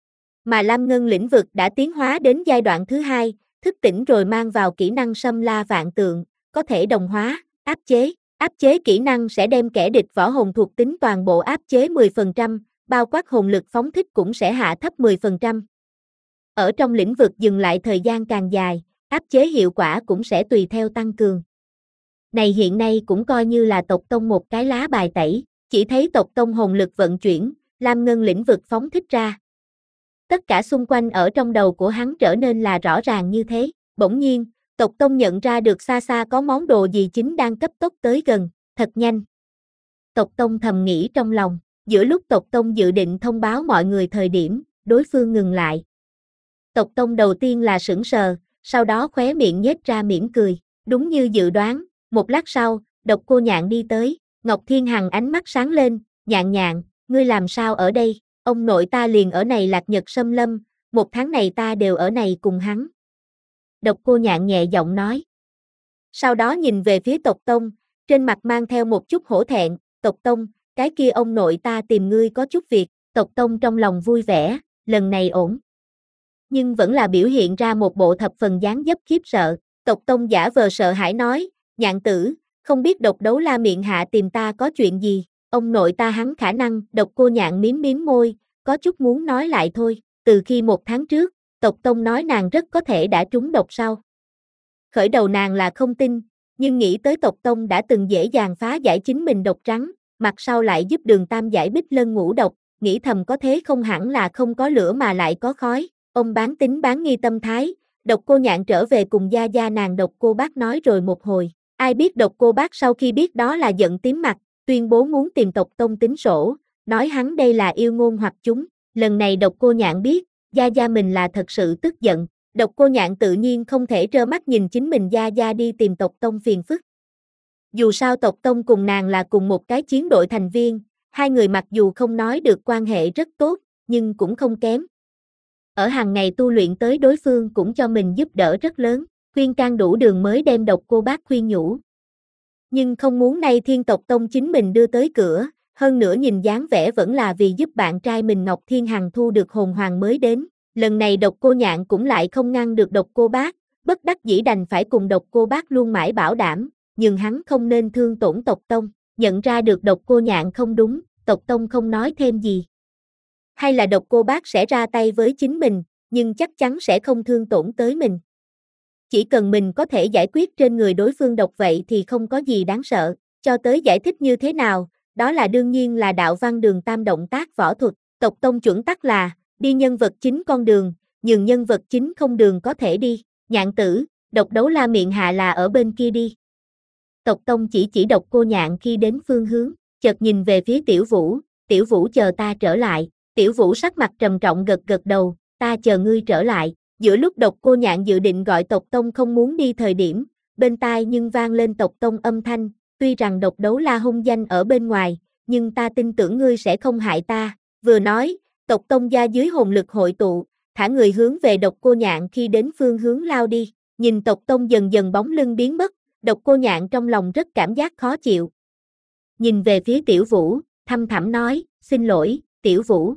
Mà Lam Ngân lĩnh vực đã tiến hóa đến giai đoạn thứ hai, thức tỉnh rồi mang vào kỹ năng Sâm La Vạn Tượng, có thể đồng hóa, áp chế. Áp chế kỹ năng sẽ đem kẻ địch võ hồn thuộc tính toàn bộ áp chế mười phần trăm, bao quát hồn lực phóng thích cũng sẽ hạ thấp mười phần trăm. Ở trong lĩnh vực dừng lại thời gian càng dài, áp chế hiệu quả cũng sẽ tùy theo tăng cường. Này hiện nay cũng coi như là Tộc Tông một cái lá bài tẩy, chỉ thấy Tộc Tông hồn lực vận chuyển, Lam Ngân lĩnh vực phóng thích ra. Tất cả xung quanh ở trong đầu của hắn trở nên là rõ ràng như thế, bỗng nhiên, Tộc Tông nhận ra được xa xa có món đồ gì chính đang cấp tốc tới gần, thật nhanh. Tộc Tông thầm nghĩ trong lòng, giữa lúc Tộc Tông dự định thông báo mọi người thời điểm, đối phương ngừng lại. Tộc Tông đầu tiên là sững sờ, sau đó khóe miệng nhếch ra mỉm cười, đúng như dự đoán, một lát sau, Độc Cô Nhạn đi tới, Ngọc Thiên Hằng ánh mắt sáng lên, Nhạn Nhạn, ngươi làm sao ở đây, ông nội ta liền ở này Lạc Nhật Sâm Lâm, một tháng này ta đều ở này cùng hắn. Độc Cô Nhạn nhẹ giọng nói. Sau đó nhìn về phía Tộc Tông, trên mặt mang theo một chút hổ thẹn, Tộc Tông, cái kia ông nội ta tìm ngươi có chút việc, Tộc Tông trong lòng vui vẻ, lần này ổn. Nhưng vẫn là biểu hiện ra một bộ thập phần dáng dấp khiếp sợ, Tộc Tông giả vờ sợ hãi nói, Nhạn tử, không biết độc đấu la miệng hạ tìm ta có chuyện gì, ông nội ta hắn khả năng, độc cô nhạn miếm miếm môi, có chút muốn nói lại thôi, từ khi một tháng trước, tộc tông nói nàng rất có thể đã trúng độc sau. Khởi đầu nàng là không tin, nhưng nghĩ tới tộc tông đã từng dễ dàng phá giải chính mình độc trắng, mặt sau lại giúp Đường Tam giải Bích Lân ngũ độc, nghĩ thầm có thế không hẳn là không có lửa mà lại có khói, ông bán tính bán nghi tâm thái, độc cô nhạn trở về cùng gia gia nàng độc cô bác nói rồi một hồi, ai biết độc cô bác sau khi biết đó là giận tím mặt, tuyên bố muốn tìm tộc tông tính sổ, nói hắn đây là yêu ngôn hoặc chúng, lần này độc cô nhạn biết, gia gia mình là thật sự tức giận, độc cô nhạn tự nhiên không thể trơ mắt nhìn chính mình gia gia đi tìm tộc tông phiền phức. Dù sao tộc tông cùng nàng là cùng một cái chiến đội thành viên, hai người mặc dù không nói được quan hệ rất tốt, nhưng cũng không kém. Ở hàng ngày tu luyện tới đối phương cũng cho mình giúp đỡ rất lớn, khuyên can đủ đường mới đem độc cô bác khuyên nhủ. Nhưng không muốn nay Thiên tộc tông chính mình đưa tới cửa, hơn nữa nhìn dáng vẻ vẫn là vì giúp bạn trai mình Ngọc Thiên Hằng thu được hồn hoàng mới đến. Lần này độc cô nhạn cũng lại không ngăn được độc cô bác, bất đắc dĩ đành phải cùng độc cô bác luôn mãi bảo đảm, nhưng hắn không nên thương tổn tộc tông, nhận ra được độc cô nhạn không đúng, tộc tông không nói thêm gì. Hay là độc cô bác sẽ ra tay với chính mình, nhưng chắc chắn sẽ không thương tổn tới mình. Chỉ cần mình có thể giải quyết trên người đối phương độc vậy thì không có gì đáng sợ, cho tới giải thích như thế nào, đó là đương nhiên là đạo văn Đường Tam động tác võ thuật, tộc tông chuẩn tắc là, đi nhân vật chính con đường, nhường nhân vật chính không đường có thể đi, nhạn tử, độc đấu la miệng hạ là ở bên kia đi. Tộc tông chỉ chỉ độc cô nhạn khi đến phương hướng, chợt nhìn về phía Tiểu Vũ, Tiểu Vũ chờ ta trở lại, Tiểu Vũ sắc mặt trầm trọng gật gật đầu, ta chờ ngươi trở lại, giữa lúc độc cô nhạn dự định gọi tộc tông không muốn đi thời điểm, bên tai nhưng vang lên tộc tông âm thanh, tuy rằng độc đấu la hung danh ở bên ngoài, nhưng ta tin tưởng ngươi sẽ không hại ta, vừa nói, tộc tông gia dưới hồn lực hội tụ, thả người hướng về độc cô nhạn khi đến phương hướng lao đi, nhìn tộc tông dần dần bóng lưng biến mất, độc cô nhạn trong lòng rất cảm giác khó chịu. Nhìn về phía Tiểu Vũ, thâm thẳm nói, xin lỗi, Tiểu Vũ.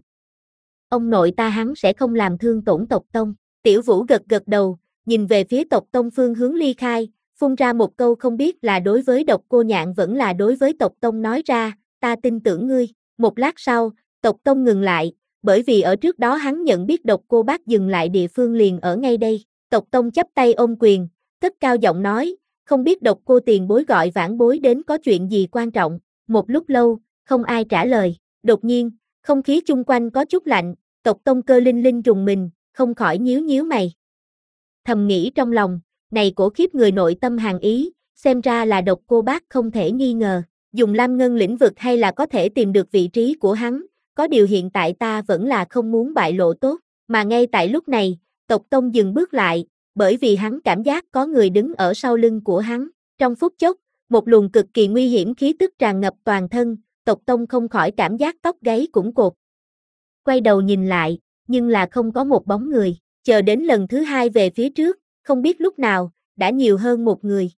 Ông nội ta hắn sẽ không làm thương tổn tộc tông, Tiểu Vũ gật gật đầu, nhìn về phía tộc tông phương hướng ly khai, phun ra một câu không biết là đối với độc cô nhạn vẫn là đối với tộc tông nói ra, ta tin tưởng ngươi, một lát sau, tộc tông ngừng lại, bởi vì ở trước đó hắn nhận biết độc cô bác dừng lại địa phương liền ở ngay đây, tộc tông chắp tay ôm quyền, cất cao giọng nói, không biết độc cô tiền bối gọi vãn bối đến có chuyện gì quan trọng, một lúc lâu, không ai trả lời, đột nhiên, không khí chung quanh có chút lạnh, tộc tông Cơ Linh Linh rùng mình, không khỏi nhíu nhíu mày. Thầm nghĩ trong lòng, này cổ khiếp người nội tâm hàng ý, xem ra là độc cô bác không thể nghi ngờ, dùng lam ngân lĩnh vực hay là có thể tìm được vị trí của hắn, có điều hiện tại ta vẫn là không muốn bại lộ tốt, mà ngay tại lúc này, tộc tông dừng bước lại, bởi vì hắn cảm giác có người đứng ở sau lưng của hắn, trong phút chốc, một luồng cực kỳ nguy hiểm khí tức tràn ngập toàn thân, tộc tông không khỏi cảm giác tóc gáy cũng cột. Quay đầu nhìn lại, nhưng là không có một bóng người, chờ đến lần thứ hai về phía trước, không biết lúc nào, đã nhiều hơn một người.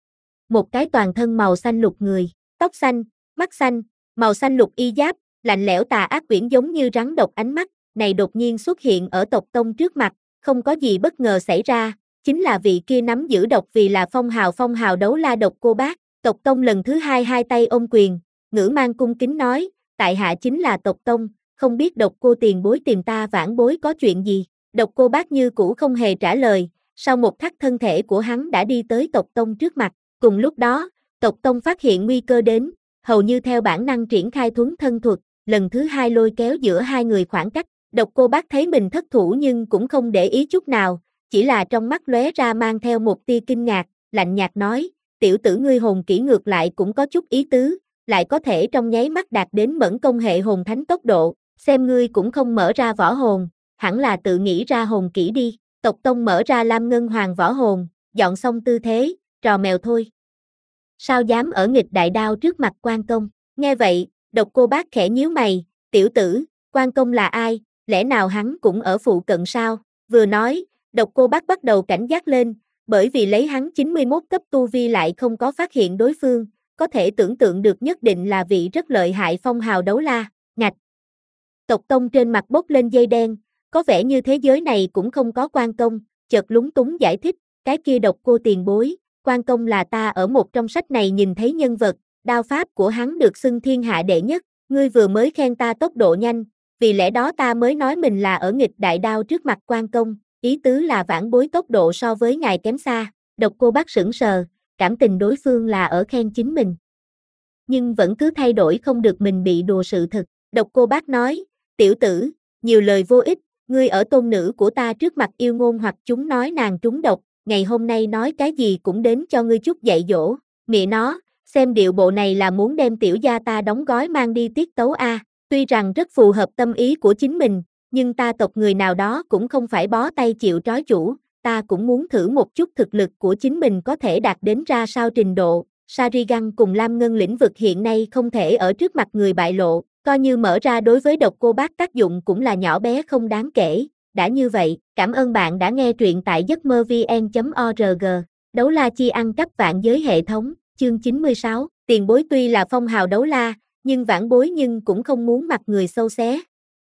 Một cái toàn thân màu xanh lục người, tóc xanh, mắt xanh, màu xanh lục y giáp, lạnh lẽo tà ác quyển giống như rắn độc ánh mắt, này đột nhiên xuất hiện ở tộc tông trước mặt, không có gì bất ngờ xảy ra, chính là vị kia nắm giữ độc vì là phong hào phong hào đấu la độc cô bác, tộc tông lần thứ hai hai tay ôm quyền, ngữ mang cung kính nói, tại hạ chính là tộc tông, không biết độc cô tiền bối tìm ta vãn bối có chuyện gì, độc cô bác như cũ không hề trả lời, sau một khắc thân thể của hắn đã đi tới tộc tông trước mặt, cùng lúc đó, tộc tông phát hiện nguy cơ đến, hầu như theo bản năng triển khai thuấn thân thuật, lần thứ hai lôi kéo giữa hai người khoảng cách, độc cô bác thấy mình thất thủ nhưng cũng không để ý chút nào, chỉ là trong mắt lóe ra mang theo một tia kinh ngạc, lạnh nhạt nói, tiểu tử ngươi hồn kỹ ngược lại cũng có chút ý tứ, lại có thể trong nháy mắt đạt đến mẫn công hệ hồn thánh tốc độ, xem ngươi cũng không mở ra võ hồn, hẳn là tự nghĩ ra hồn kỹ đi, tộc tông mở ra lam ngân hoàng võ hồn, dọn xong tư thế, trò mèo thôi. Sao dám ở nghịch đại đao trước mặt quan công, nghe vậy, độc cô bác khẽ nhíu mày, tiểu tử, quan công là ai, lẽ nào hắn cũng ở phụ cận sao, vừa nói, độc cô bác bắt đầu cảnh giác lên, bởi vì lấy hắn chín mươi mốt cấp tu vi lại không có phát hiện đối phương, có thể tưởng tượng được nhất định là vị rất lợi hại phong hào đấu la, ngạch. Tộc tông trên mặt bốc lên dây đen, có vẻ như thế giới này cũng không có quan công, chợt lúng túng giải thích, cái kia độc cô tiền bối, Quan Công là ta ở một trong sách này nhìn thấy nhân vật, đao pháp của hắn được xưng thiên hạ đệ nhất, ngươi vừa mới khen ta tốc độ nhanh, vì lẽ đó ta mới nói mình là ở nghịch đại đao trước mặt Quan Công, ý tứ là vãn bối tốc độ so với ngài kém xa. Độc Cô Bác sững sờ, cảm tình đối phương là ở khen chính mình. Nhưng vẫn cứ thay đổi không được mình bị đùa sự thực. Độc Cô Bác nói, tiểu tử, nhiều lời vô ích, ngươi ở tôn nữ của ta trước mặt yêu ngôn hoặc chúng nói nàng trúng độc, ngày hôm nay nói cái gì cũng đến cho ngươi chút dạy dỗ, mẹ nó, xem điệu bộ này là muốn đem tiểu gia ta đóng gói mang đi tiết tấu a. Tuy rằng rất phù hợp tâm ý của chính mình, nhưng ta tộc người nào đó cũng không phải bó tay chịu trói chủ, ta cũng muốn thử một chút thực lực của chính mình có thể đạt đến ra sao trình độ. Sharingan cùng Lam Ngân lĩnh vực hiện nay không thể ở trước mặt người bại lộ, coi như mở ra đối với Độc Cô Bác tác dụng cũng là nhỏ bé không đáng kể. Đã như vậy, cảm ơn bạn đã nghe truyện tại giấc mơ vn chấm org. Đấu la chi ăn cắp vạn giới hệ thống, chương chín mươi sáu, tiền bối tuy là phong hào đấu la, nhưng vãn bối nhưng cũng không muốn mặt người xâu xé.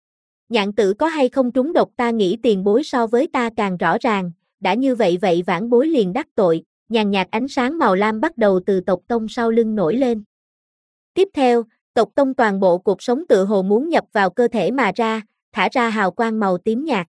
Nhạn tử có hay không trúng độc ta nghĩ tiền bối so với ta càng rõ ràng, đã như vậy vậy vãn bối liền đắc tội. Nhàn nhạt ánh sáng màu lam bắt đầu từ tộc tông sau lưng nổi lên. Tiếp theo, tộc tông toàn bộ cột sống tựa hồ muốn nhập vào cơ thể mà ra, thả ra hào quang màu tím nhạt.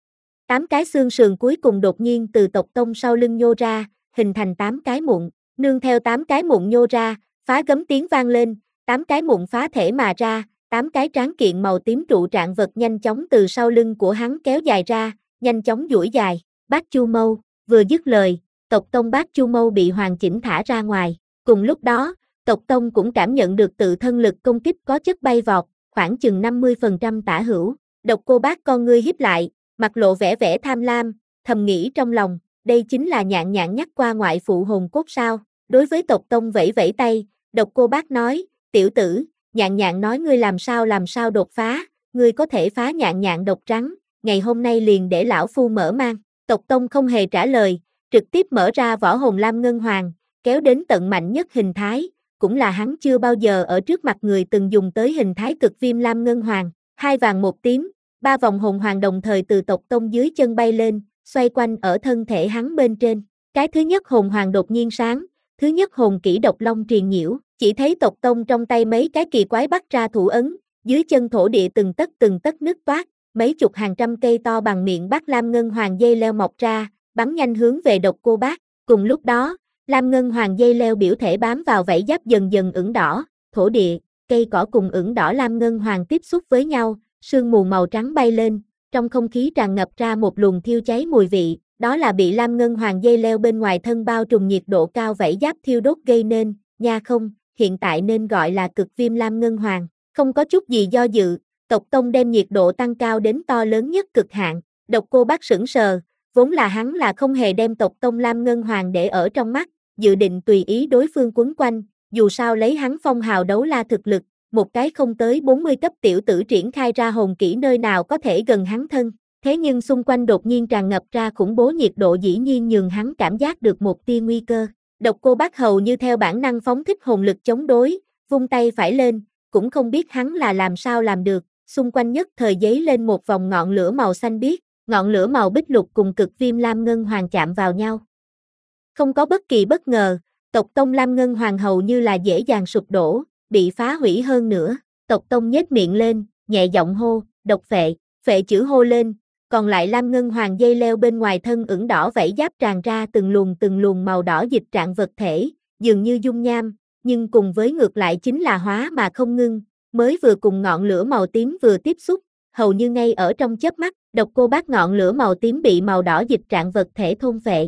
Tám cái xương sườn cuối cùng đột nhiên từ tộc tông sau lưng nhô ra, hình thành tám cái mụn, nương theo tám cái mụn nhô ra, phá gấm tiếng vang lên, tám cái mụn phá thể mà ra, tám cái tráng kiện màu tím trụ trạng vật nhanh chóng từ sau lưng của hắn kéo dài ra, nhanh chóng duỗi dài. Bát Chu Mâu, vừa dứt lời, tộc tông Bát Chu Mâu bị hoàn chỉnh thả ra ngoài. Cùng lúc đó, tộc tông cũng cảm nhận được tự thân lực công kích có chất bay vọt, khoảng chừng năm mươi phần trăm tả hữu. Độc Cô Bác con ngươi híp lại, mặt lộ vẻ vẻ tham lam, thầm nghĩ trong lòng, đây chính là nhạn nhạn nhắc qua ngoại phụ hồn cốt sao. Đối với tộc tông vẫy vẫy tay, Độc Cô Bác nói, tiểu tử, nhạn nhạn nói ngươi làm sao làm sao đột phá, ngươi có thể phá nhạn nhạn độc trắng, ngày hôm nay liền để lão phu mở mang. Tộc tông không hề trả lời, trực tiếp mở ra võ hồn Lam Ngân Hoàng, kéo đến tận mạnh nhất hình thái, cũng là hắn chưa bao giờ ở trước mặt người từng dùng tới hình thái cực viêm Lam Ngân Hoàng. Hai vàng một tím, ba vòng hồn hoàng đồng thời từ tộc tông dưới chân bay lên, xoay quanh ở thân thể hắn bên trên. Cái thứ nhất hồn hoàng đột nhiên sáng, thứ nhất hồn kỹ độc long truyền nhiễu, chỉ thấy tộc tông trong tay mấy cái kỳ quái bắt ra thủ ấn, dưới chân thổ địa từng tấc từng tấc nứt toát, mấy chục hàng trăm cây to bằng miệng bát Lam Ngân Hoàng dây leo mọc ra, bắn nhanh hướng về Độc Cô Bác. Cùng lúc đó, Lam Ngân Hoàng dây leo biểu thể bám vào vảy giáp dần dần ửng đỏ, thổ địa, cây cỏ cùng ửng đỏ Lam Ngân Hoàng tiếp xúc với nhau, sương mù màu trắng bay lên, trong không khí tràn ngập ra một luồng thiêu cháy mùi vị, đó là bị Lam Ngân Hoàng dây leo bên ngoài thân bao trùm nhiệt độ cao vảy giáp thiêu đốt gây nên, nha không, hiện tại nên gọi là cực viêm Lam Ngân Hoàng. Không có chút gì do dự, tộc tông đem nhiệt độ tăng cao đến to lớn nhất cực hạn. Độc Cô Bác sững sờ, vốn là hắn là không hề đem tộc tông Lam Ngân Hoàng để ở trong mắt, dự định tùy ý đối phương quấn quanh, dù sao lấy hắn phong hào đấu la thực lực, một cái không tới bốn mươi cấp tiểu tử triển khai ra hồn kỹ nơi nào có thể gần hắn thân. Thế nhưng xung quanh đột nhiên tràn ngập ra khủng bố nhiệt độ dĩ nhiên nhường hắn cảm giác được một tia nguy cơ. Độc Cô Bác hầu như theo bản năng phóng thích hồn lực chống đối, vung tay phải lên, cũng không biết hắn là làm sao làm được, xung quanh nhất thời giấy lên một vòng ngọn lửa màu xanh biếc, ngọn lửa màu bích lục cùng cực viêm Lam Ngân Hoàng chạm vào nhau. Không có bất kỳ bất ngờ, tộc tông Lam Ngân Hoàng hầu như là dễ dàng sụp đổ, bị phá hủy hơn nữa. Tộc tông nhếch miệng lên, nhẹ giọng hô, độc phệ, phệ chữ hô lên, còn lại Lam Ngân Hoàng dây leo bên ngoài thân ửng đỏ vảy giáp tràn ra từng luồng từng luồng màu đỏ dịch trạng vật thể, dường như dung nham, nhưng cùng với ngược lại chính là hóa mà không ngưng, mới vừa cùng ngọn lửa màu tím vừa tiếp xúc, hầu như ngay ở trong chớp mắt, Độc Cô Bác ngọn lửa màu tím bị màu đỏ dịch trạng vật thể thôn phệ.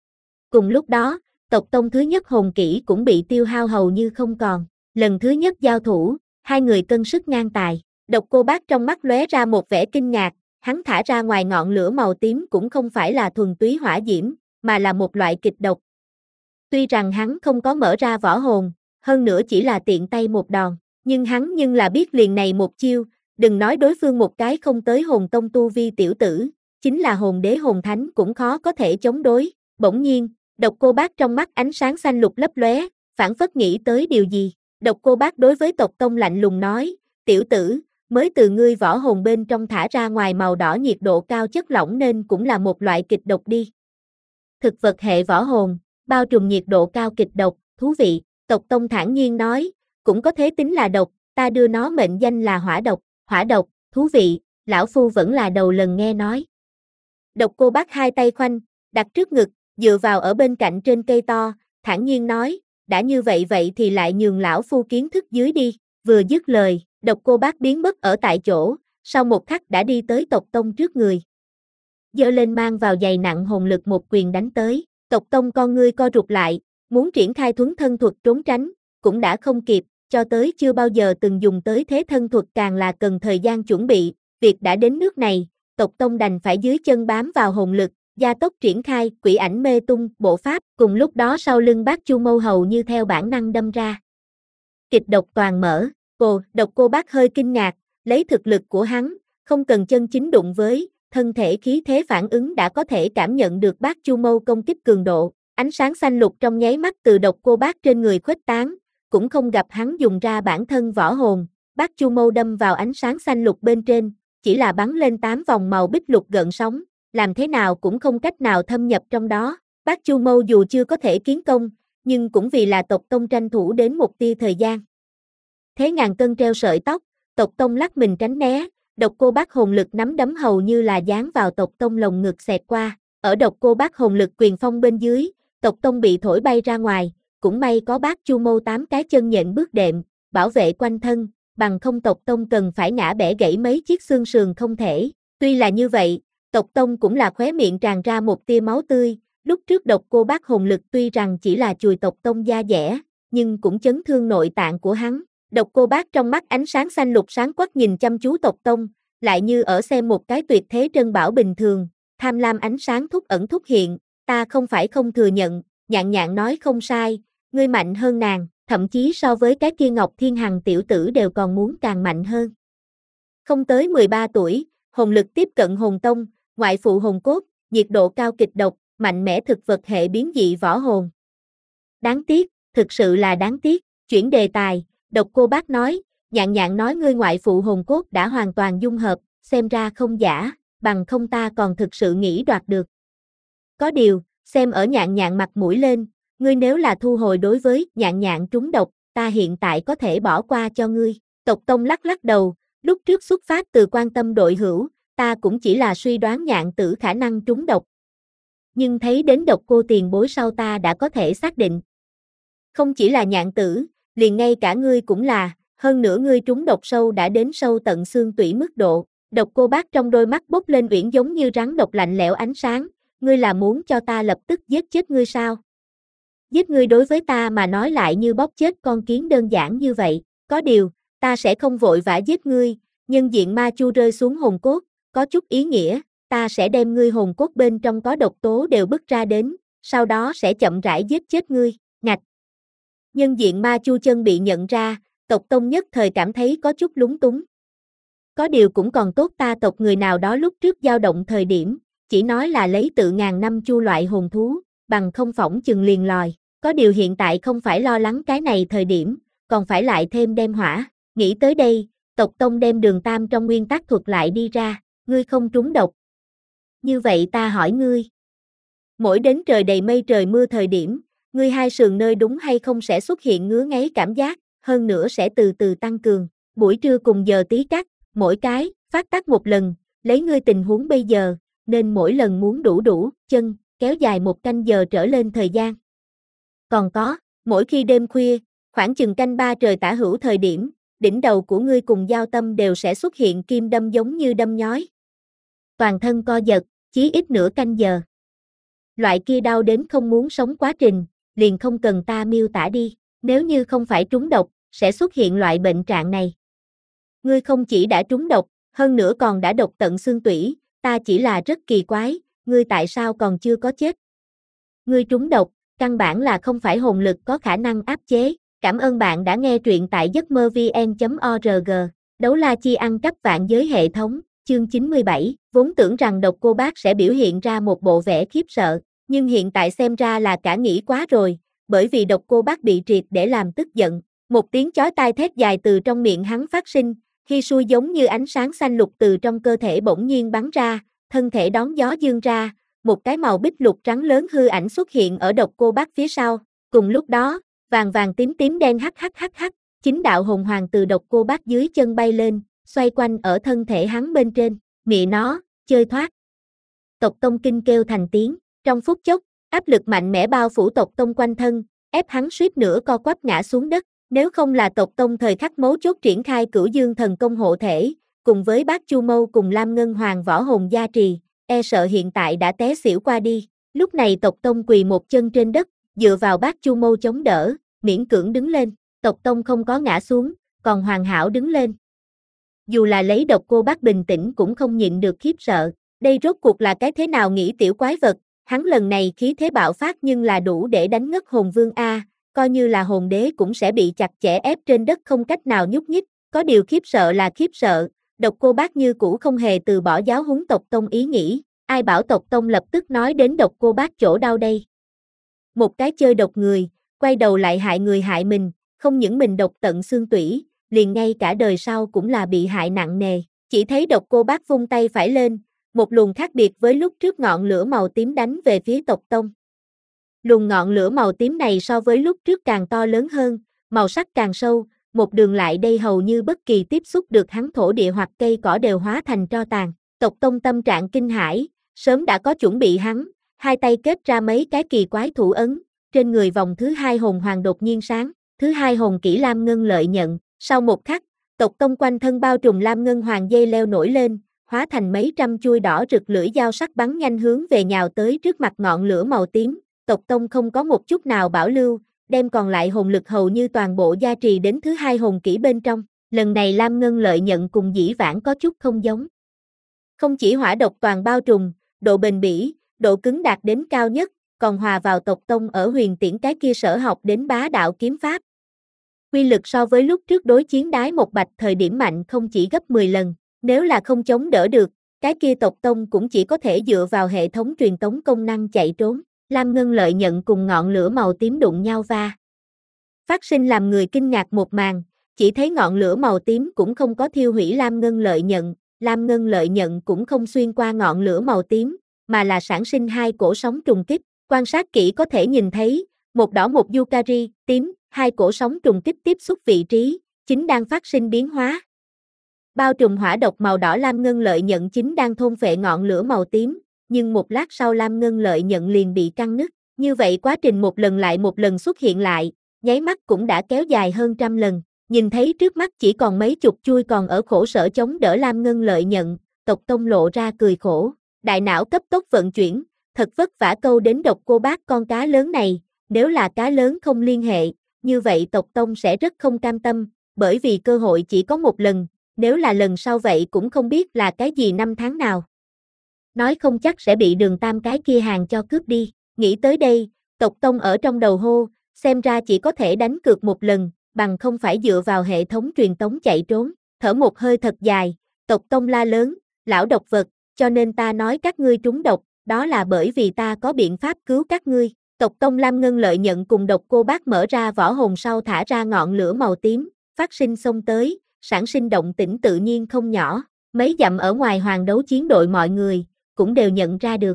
Cùng lúc đó, tộc tông thứ nhất hồn kỹ cũng bị tiêu hao hầu như không còn. Lần thứ nhất giao thủ, hai người cân sức ngang tài. Độc Cô Bác trong mắt lóe ra một vẻ kinh ngạc, hắn thả ra ngoài ngọn lửa màu tím cũng không phải là thuần túy hỏa diễm, mà là một loại kịch độc. Tuy rằng hắn không có mở ra võ hồn, hơn nữa chỉ là tiện tay một đòn, nhưng hắn nhưng là biết liền này một chiêu, đừng nói đối phương một cái không tới hồn tông tu vi tiểu tử, chính là hồn đế hồn thánh cũng khó có thể chống đối. Bỗng nhiên, Độc Cô Bác trong mắt ánh sáng xanh lục lấp lóe, phảng phất nghĩ tới điều gì. Độc Cô Bác đối với tộc tông lạnh lùng nói, tiểu tử, mới từ ngươi võ hồn bên trong thả ra ngoài màu đỏ nhiệt độ cao chất lỏng nên cũng là một loại kịch độc đi. Thực vật hệ võ hồn, bao trùm nhiệt độ cao kịch độc, thú vị, Tộc Tông thản nhiên nói, cũng có thể tính là độc, ta đưa nó mệnh danh là hỏa độc, hỏa độc, thú vị, lão phu vẫn là đầu lần nghe nói. Độc Cô Bác hai tay khoanh, đặt trước ngực, dựa vào ở bên cạnh trên cây to, thản nhiên nói, đã như vậy vậy thì lại nhường lão phu kiến thức dưới đi, vừa dứt lời, Độc Cô Bác biến mất ở tại chỗ, sau một khắc đã đi tới Tộc Tông trước người. Giơ lên mang vào dày nặng hồn lực một quyền đánh tới, Tộc Tông con ngươi co rụt lại, muốn triển khai thuấn thân thuật trốn tránh, cũng đã không kịp, cho tới chưa bao giờ từng dùng tới thế thân thuật càng là cần thời gian chuẩn bị, việc đã đến nước này, Tộc Tông đành phải dưới chân bám vào hồn lực, gia tốc triển khai quỷ ảnh mê tung bộ pháp, cùng lúc đó sau lưng Bác Chu Mâu hầu như theo bản năng đâm ra. Kịch độc toàn mở, cô, Độc Cô Bác hơi kinh ngạc, lấy thực lực của hắn, không cần chân chính đụng với, thân thể khí thế phản ứng đã có thể cảm nhận được Bác Chu Mâu công kích cường độ, ánh sáng xanh lục trong nháy mắt từ Độc Cô Bác trên người khuếch tán, cũng không gặp hắn dùng ra bản thân võ hồn, Bác Chu Mâu đâm vào ánh sáng xanh lục bên trên, chỉ là bắn lên tám vòng màu bích lục gợn sóng, làm thế nào cũng không cách nào thâm nhập trong đó. Bác Chu Mâu dù chưa có thể kiến công, nhưng cũng vì là Tộc Tông tranh thủ đến một tia thời gian. Thế ngàn cân treo sợi tóc, Tộc Tông lắc mình tránh né, Độc Cô Bác hồn lực nắm đấm hầu như là dán vào Tộc Tông lồng ngực xẹt qua, ở Độc Cô Bác hồn lực quyền phong bên dưới, Tộc Tông bị thổi bay ra ngoài, cũng may có Bác Chu Mâu tám cái chân nhện bước đệm, bảo vệ quanh thân, bằng không Tộc Tông cần phải ngã bẻ gãy mấy chiếc xương sườn không thể. Tuy là như vậy, Tộc Tông cũng là khóe miệng tràn ra một tia máu tươi, lúc trước Độc Cô Bác hồn lực tuy rằng chỉ là chùi Tộc Tông da dẻ, nhưng cũng chấn thương nội tạng của hắn. Độc Cô Bác trong mắt ánh sáng xanh lục sáng quắc nhìn chăm chú Tộc Tông, lại như ở xem một cái tuyệt thế trân bảo bình thường, tham lam ánh sáng thúc ẩn thúc hiện, ta không phải không thừa nhận, Nhạn Nhạn nói không sai, ngươi mạnh hơn nàng, thậm chí so với cái kia Ngọc Thiên Hằng tiểu tử đều còn muốn càng mạnh hơn. Không tới mười ba tuổi, hồn lực tiếp cận hồn tông, ngoại phụ hồn cốt, nhiệt độ cao kịch độc, mạnh mẽ thực vật hệ biến dị võ hồn. Đáng tiếc, thực sự là đáng tiếc, chuyển đề tài, Độc Cô Bác nói, Nhạn Nhạn nói ngươi ngoại phụ hồn cốt đã hoàn toàn dung hợp, xem ra không giả, bằng không ta còn thực sự nghĩ đoạt được. Có điều, xem ở Nhạn Nhạn mặt mũi lên, ngươi nếu là thu hồi đối với Nhạn Nhạn trúng độc, ta hiện tại có thể bỏ qua cho ngươi. Tộc Tông lắc lắc đầu, lúc trước xuất phát từ quan tâm đội hữu, ta cũng chỉ là suy đoán Nhạn tử khả năng trúng độc. Nhưng thấy đến Độc Cô tiền bối sau ta đã có thể xác định. Không chỉ là Nhạn tử, liền ngay cả ngươi cũng là, hơn nữa ngươi trúng độc sâu đã đến sâu tận xương tủy mức độ. Độc Cô Bác trong đôi mắt bốc lên uyển giống như rắn độc lạnh lẽo ánh sáng, ngươi là muốn cho ta lập tức giết chết ngươi sao? Giết ngươi đối với ta mà nói lại như bóp chết con kiến đơn giản như vậy, có điều, ta sẽ không vội vã giết ngươi, nhân diện ma chu rơi xuống hồn cốt, có chút ý nghĩa, ta sẽ đem ngươi hồn cốt bên trong có độc tố đều bứt ra đến, sau đó sẽ chậm rãi giết chết ngươi, ngạch. Nhân diện ma chu chân bị nhận ra, Tộc Tông nhất thời cảm thấy có chút lúng túng. Có điều cũng còn tốt ta tộc người nào đó lúc trước dao động thời điểm, chỉ nói là lấy tự ngàn năm chu loại hồn thú, bằng không phỏng chừng liền lòi. Có điều hiện tại không phải lo lắng cái này thời điểm, còn phải lại thêm đem hỏa. Nghĩ tới đây, Tộc Tông đem Đường Tam trong nguyên tắc thuật lại đi ra, ngươi không trúng độc. Như vậy ta hỏi ngươi. Mỗi đến trời đầy mây trời mưa thời điểm, ngươi hai sườn nơi đúng hay không sẽ xuất hiện ngứa ngáy cảm giác, hơn nữa sẽ từ từ tăng cường. Buổi trưa cùng giờ tí cắt, mỗi cái, phát tắc một lần, lấy ngươi tình huống bây giờ, nên mỗi lần muốn đủ đủ, chân, kéo dài một canh giờ trở lên thời gian. Còn có, mỗi khi đêm khuya, khoảng chừng canh ba trời tả hữu thời điểm, đỉnh đầu của ngươi cùng giao tâm đều sẽ xuất hiện kim đâm giống như đâm nhói. Toàn thân co giật, chí ít nửa canh giờ. Loại kia đau đến không muốn sống quá trình, liền không cần ta miêu tả đi, nếu như không phải trúng độc, sẽ xuất hiện loại bệnh trạng này. Ngươi không chỉ đã trúng độc, hơn nữa còn đã độc tận xương tủy, ta chỉ là rất kỳ quái, ngươi tại sao còn chưa có chết? Ngươi trúng độc, căn bản là không phải hồn lực có khả năng áp chế. Cảm ơn bạn đã nghe truyện tại giấc mơ vn chấm org. Đấu la chi ăn cắp vạn giới hệ thống, chương chín mươi bảy, vốn tưởng rằng Độc Cô Bác sẽ biểu hiện ra một bộ vẻ khiếp sợ, nhưng hiện tại xem ra là cả nghĩ quá rồi, bởi vì Độc Cô Bác bị triệt để làm tức giận. Một tiếng chói tai thét dài từ trong miệng hắn phát sinh, khi xui giống như ánh sáng xanh lục từ trong cơ thể bỗng nhiên bắn ra, thân thể đón gió dương ra, một cái màu bích lục trắng lớn hư ảnh xuất hiện ở Độc Cô Bác phía sau. Cùng lúc đó, vàng vàng tím tím đen hắc hắc hắc hắc, chín đạo hồn hoàng từ Độc Cô Bác dưới chân bay lên, xoay quanh ở thân thể hắn bên trên, mẹ nó, chơi thoát. Tộc Tông kinh kêu thành tiếng, trong phút chốc, áp lực mạnh mẽ bao phủ Tộc Tông quanh thân, ép hắn suýt nữa co quắp ngã xuống đất. Nếu không là Tộc Tông thời khắc mấu chốt triển khai Cửu Dương thần công hộ thể, cùng với Bát Chu Mâu cùng Lam Ngân Hoàng võ hồn gia trì, e sợ hiện tại đã té xỉu qua đi. Lúc này Tộc Tông quỳ một chân trên đất, dựa vào Bát Chu Mâu chống đỡ, miễn cưỡng đứng lên. Tộc Tông không có ngã xuống, còn hoàn hảo đứng lên. Dù là lấy Độc Cô Bác bình tĩnh cũng không nhịn được khiếp sợ. Đây rốt cuộc là cái thế nào nghĩ tiểu quái vật, hắn lần này khí thế bạo phát nhưng là đủ để đánh ngất hồn vương A, coi như là hồn đế cũng sẽ bị chặt chẽ ép trên đất không cách nào nhúc nhích. Có điều khiếp sợ là khiếp sợ, Độc Cô Bác như cũ không hề từ bỏ giáo huấn Tộc Tông ý nghĩ, ai bảo Tộc Tông lập tức nói đến Độc Cô Bác chỗ đau đây. Một cái chơi độc người, quay đầu lại hại người hại mình, không những mình độc tận xương tủy, liền ngay cả đời sau cũng là bị hại nặng nề. Chỉ thấy Độc Cô Bác vung tay phải lên, một luồng khác biệt với lúc trước ngọn lửa màu tím đánh về phía Tộc Tông. Luồng ngọn lửa màu tím này so với lúc trước càng to lớn hơn, màu sắc càng sâu, một đường lại đây hầu như bất kỳ tiếp xúc được hắn thổ địa hoặc cây cỏ đều hóa thành tro tàn. Tộc Tông tâm trạng kinh hãi, sớm đã có chuẩn bị hắn, hai tay kết ra mấy cái kỳ quái thủ ấn, trên người vòng thứ hai hồn hoàng đột nhiên sáng, thứ hai hồn kỹ Lam Ngân lợi nhận, sau một khắc, Tộc Tông quanh thân bao trùm Lam Ngân hoàng dây leo nổi lên, hóa thành mấy trăm chuôi đỏ rực lưỡi dao sắc bắn nhanh hướng về nhào tới trước mặt ngọn lửa màu tím. Tộc Tông không có một chút nào bảo lưu, đem còn lại hồn lực hầu như toàn bộ gia trì đến thứ hai hồn kỹ bên trong. Lần này Lam Ngân lợi nhận cùng dĩ vãng có chút không giống. Không chỉ hỏa độc toàn bao trùm, độ bền bỉ, độ cứng đạt đến cao nhất, còn hòa vào Tộc Tông ở huyền tiễn cái kia sở học đến bá đạo kiếm pháp. Quy lực so với lúc trước đối chiến đái một bạch thời điểm mạnh không chỉ gấp mười lần, nếu là không chống đỡ được, cái kia Tộc Tông cũng chỉ có thể dựa vào hệ thống truyền tống công năng chạy trốn. Lam Ngân lợi nhận cùng ngọn lửa màu tím đụng nhau va. Phát sinh làm người kinh ngạc một màn, chỉ thấy ngọn lửa màu tím cũng không có thiêu hủy Lam Ngân lợi nhận, Lam Ngân lợi nhận cũng không xuyên qua ngọn lửa màu tím, mà là sản sinh hai cổ sóng trùng kích. Quan sát kỹ có thể nhìn thấy, một đỏ một Yukari, tím, hai cổ sóng trùng kích tiếp xúc vị trí, chính đang phát sinh biến hóa. Bao trùm hỏa độc màu đỏ Lam Ngân lợi nhận chính đang thôn phệ ngọn lửa màu tím, nhưng một lát sau Lam Ngân lợi nhận liền bị căng nứt. Như vậy quá trình một lần lại một lần xuất hiện lại, nháy mắt cũng đã kéo dài hơn trăm lần. Nhìn thấy trước mắt chỉ còn mấy chục chui còn ở khổ sở chống đỡ Lam Ngân lợi nhận, Tộc Tông lộ ra cười khổ. Đại não cấp tốc vận chuyển, thật vất vả câu đến Độc Cô Bác con cá lớn này, nếu là cá lớn không liên hệ, như vậy Tộc Tông sẽ rất không cam tâm, bởi vì cơ hội chỉ có một lần, nếu là lần sau vậy cũng không biết là cái gì năm tháng nào. Nói không chắc sẽ bị Đường Tam cái kia hàng cho cướp đi. Nghĩ tới đây, Tộc Tông ở trong đầu hô, xem ra chỉ có thể đánh cược một lần, bằng không phải dựa vào hệ thống truyền tống chạy trốn. Thở một hơi thật dài, Tộc Tông la lớn, lão độc vật, cho nên ta nói các ngươi trúng độc, đó là bởi vì ta có biện pháp cứu các ngươi. Tộc Tông Lam Ngân lợi nhận cùng Độc Cô Bác mở ra võ hồn sau thả ra ngọn lửa màu tím, phát sinh xông tới, sản sinh động tĩnh tự nhiên không nhỏ. Mấy dặm ở ngoài hoàng đấu chiến đội mọi người cũng đều nhận ra được.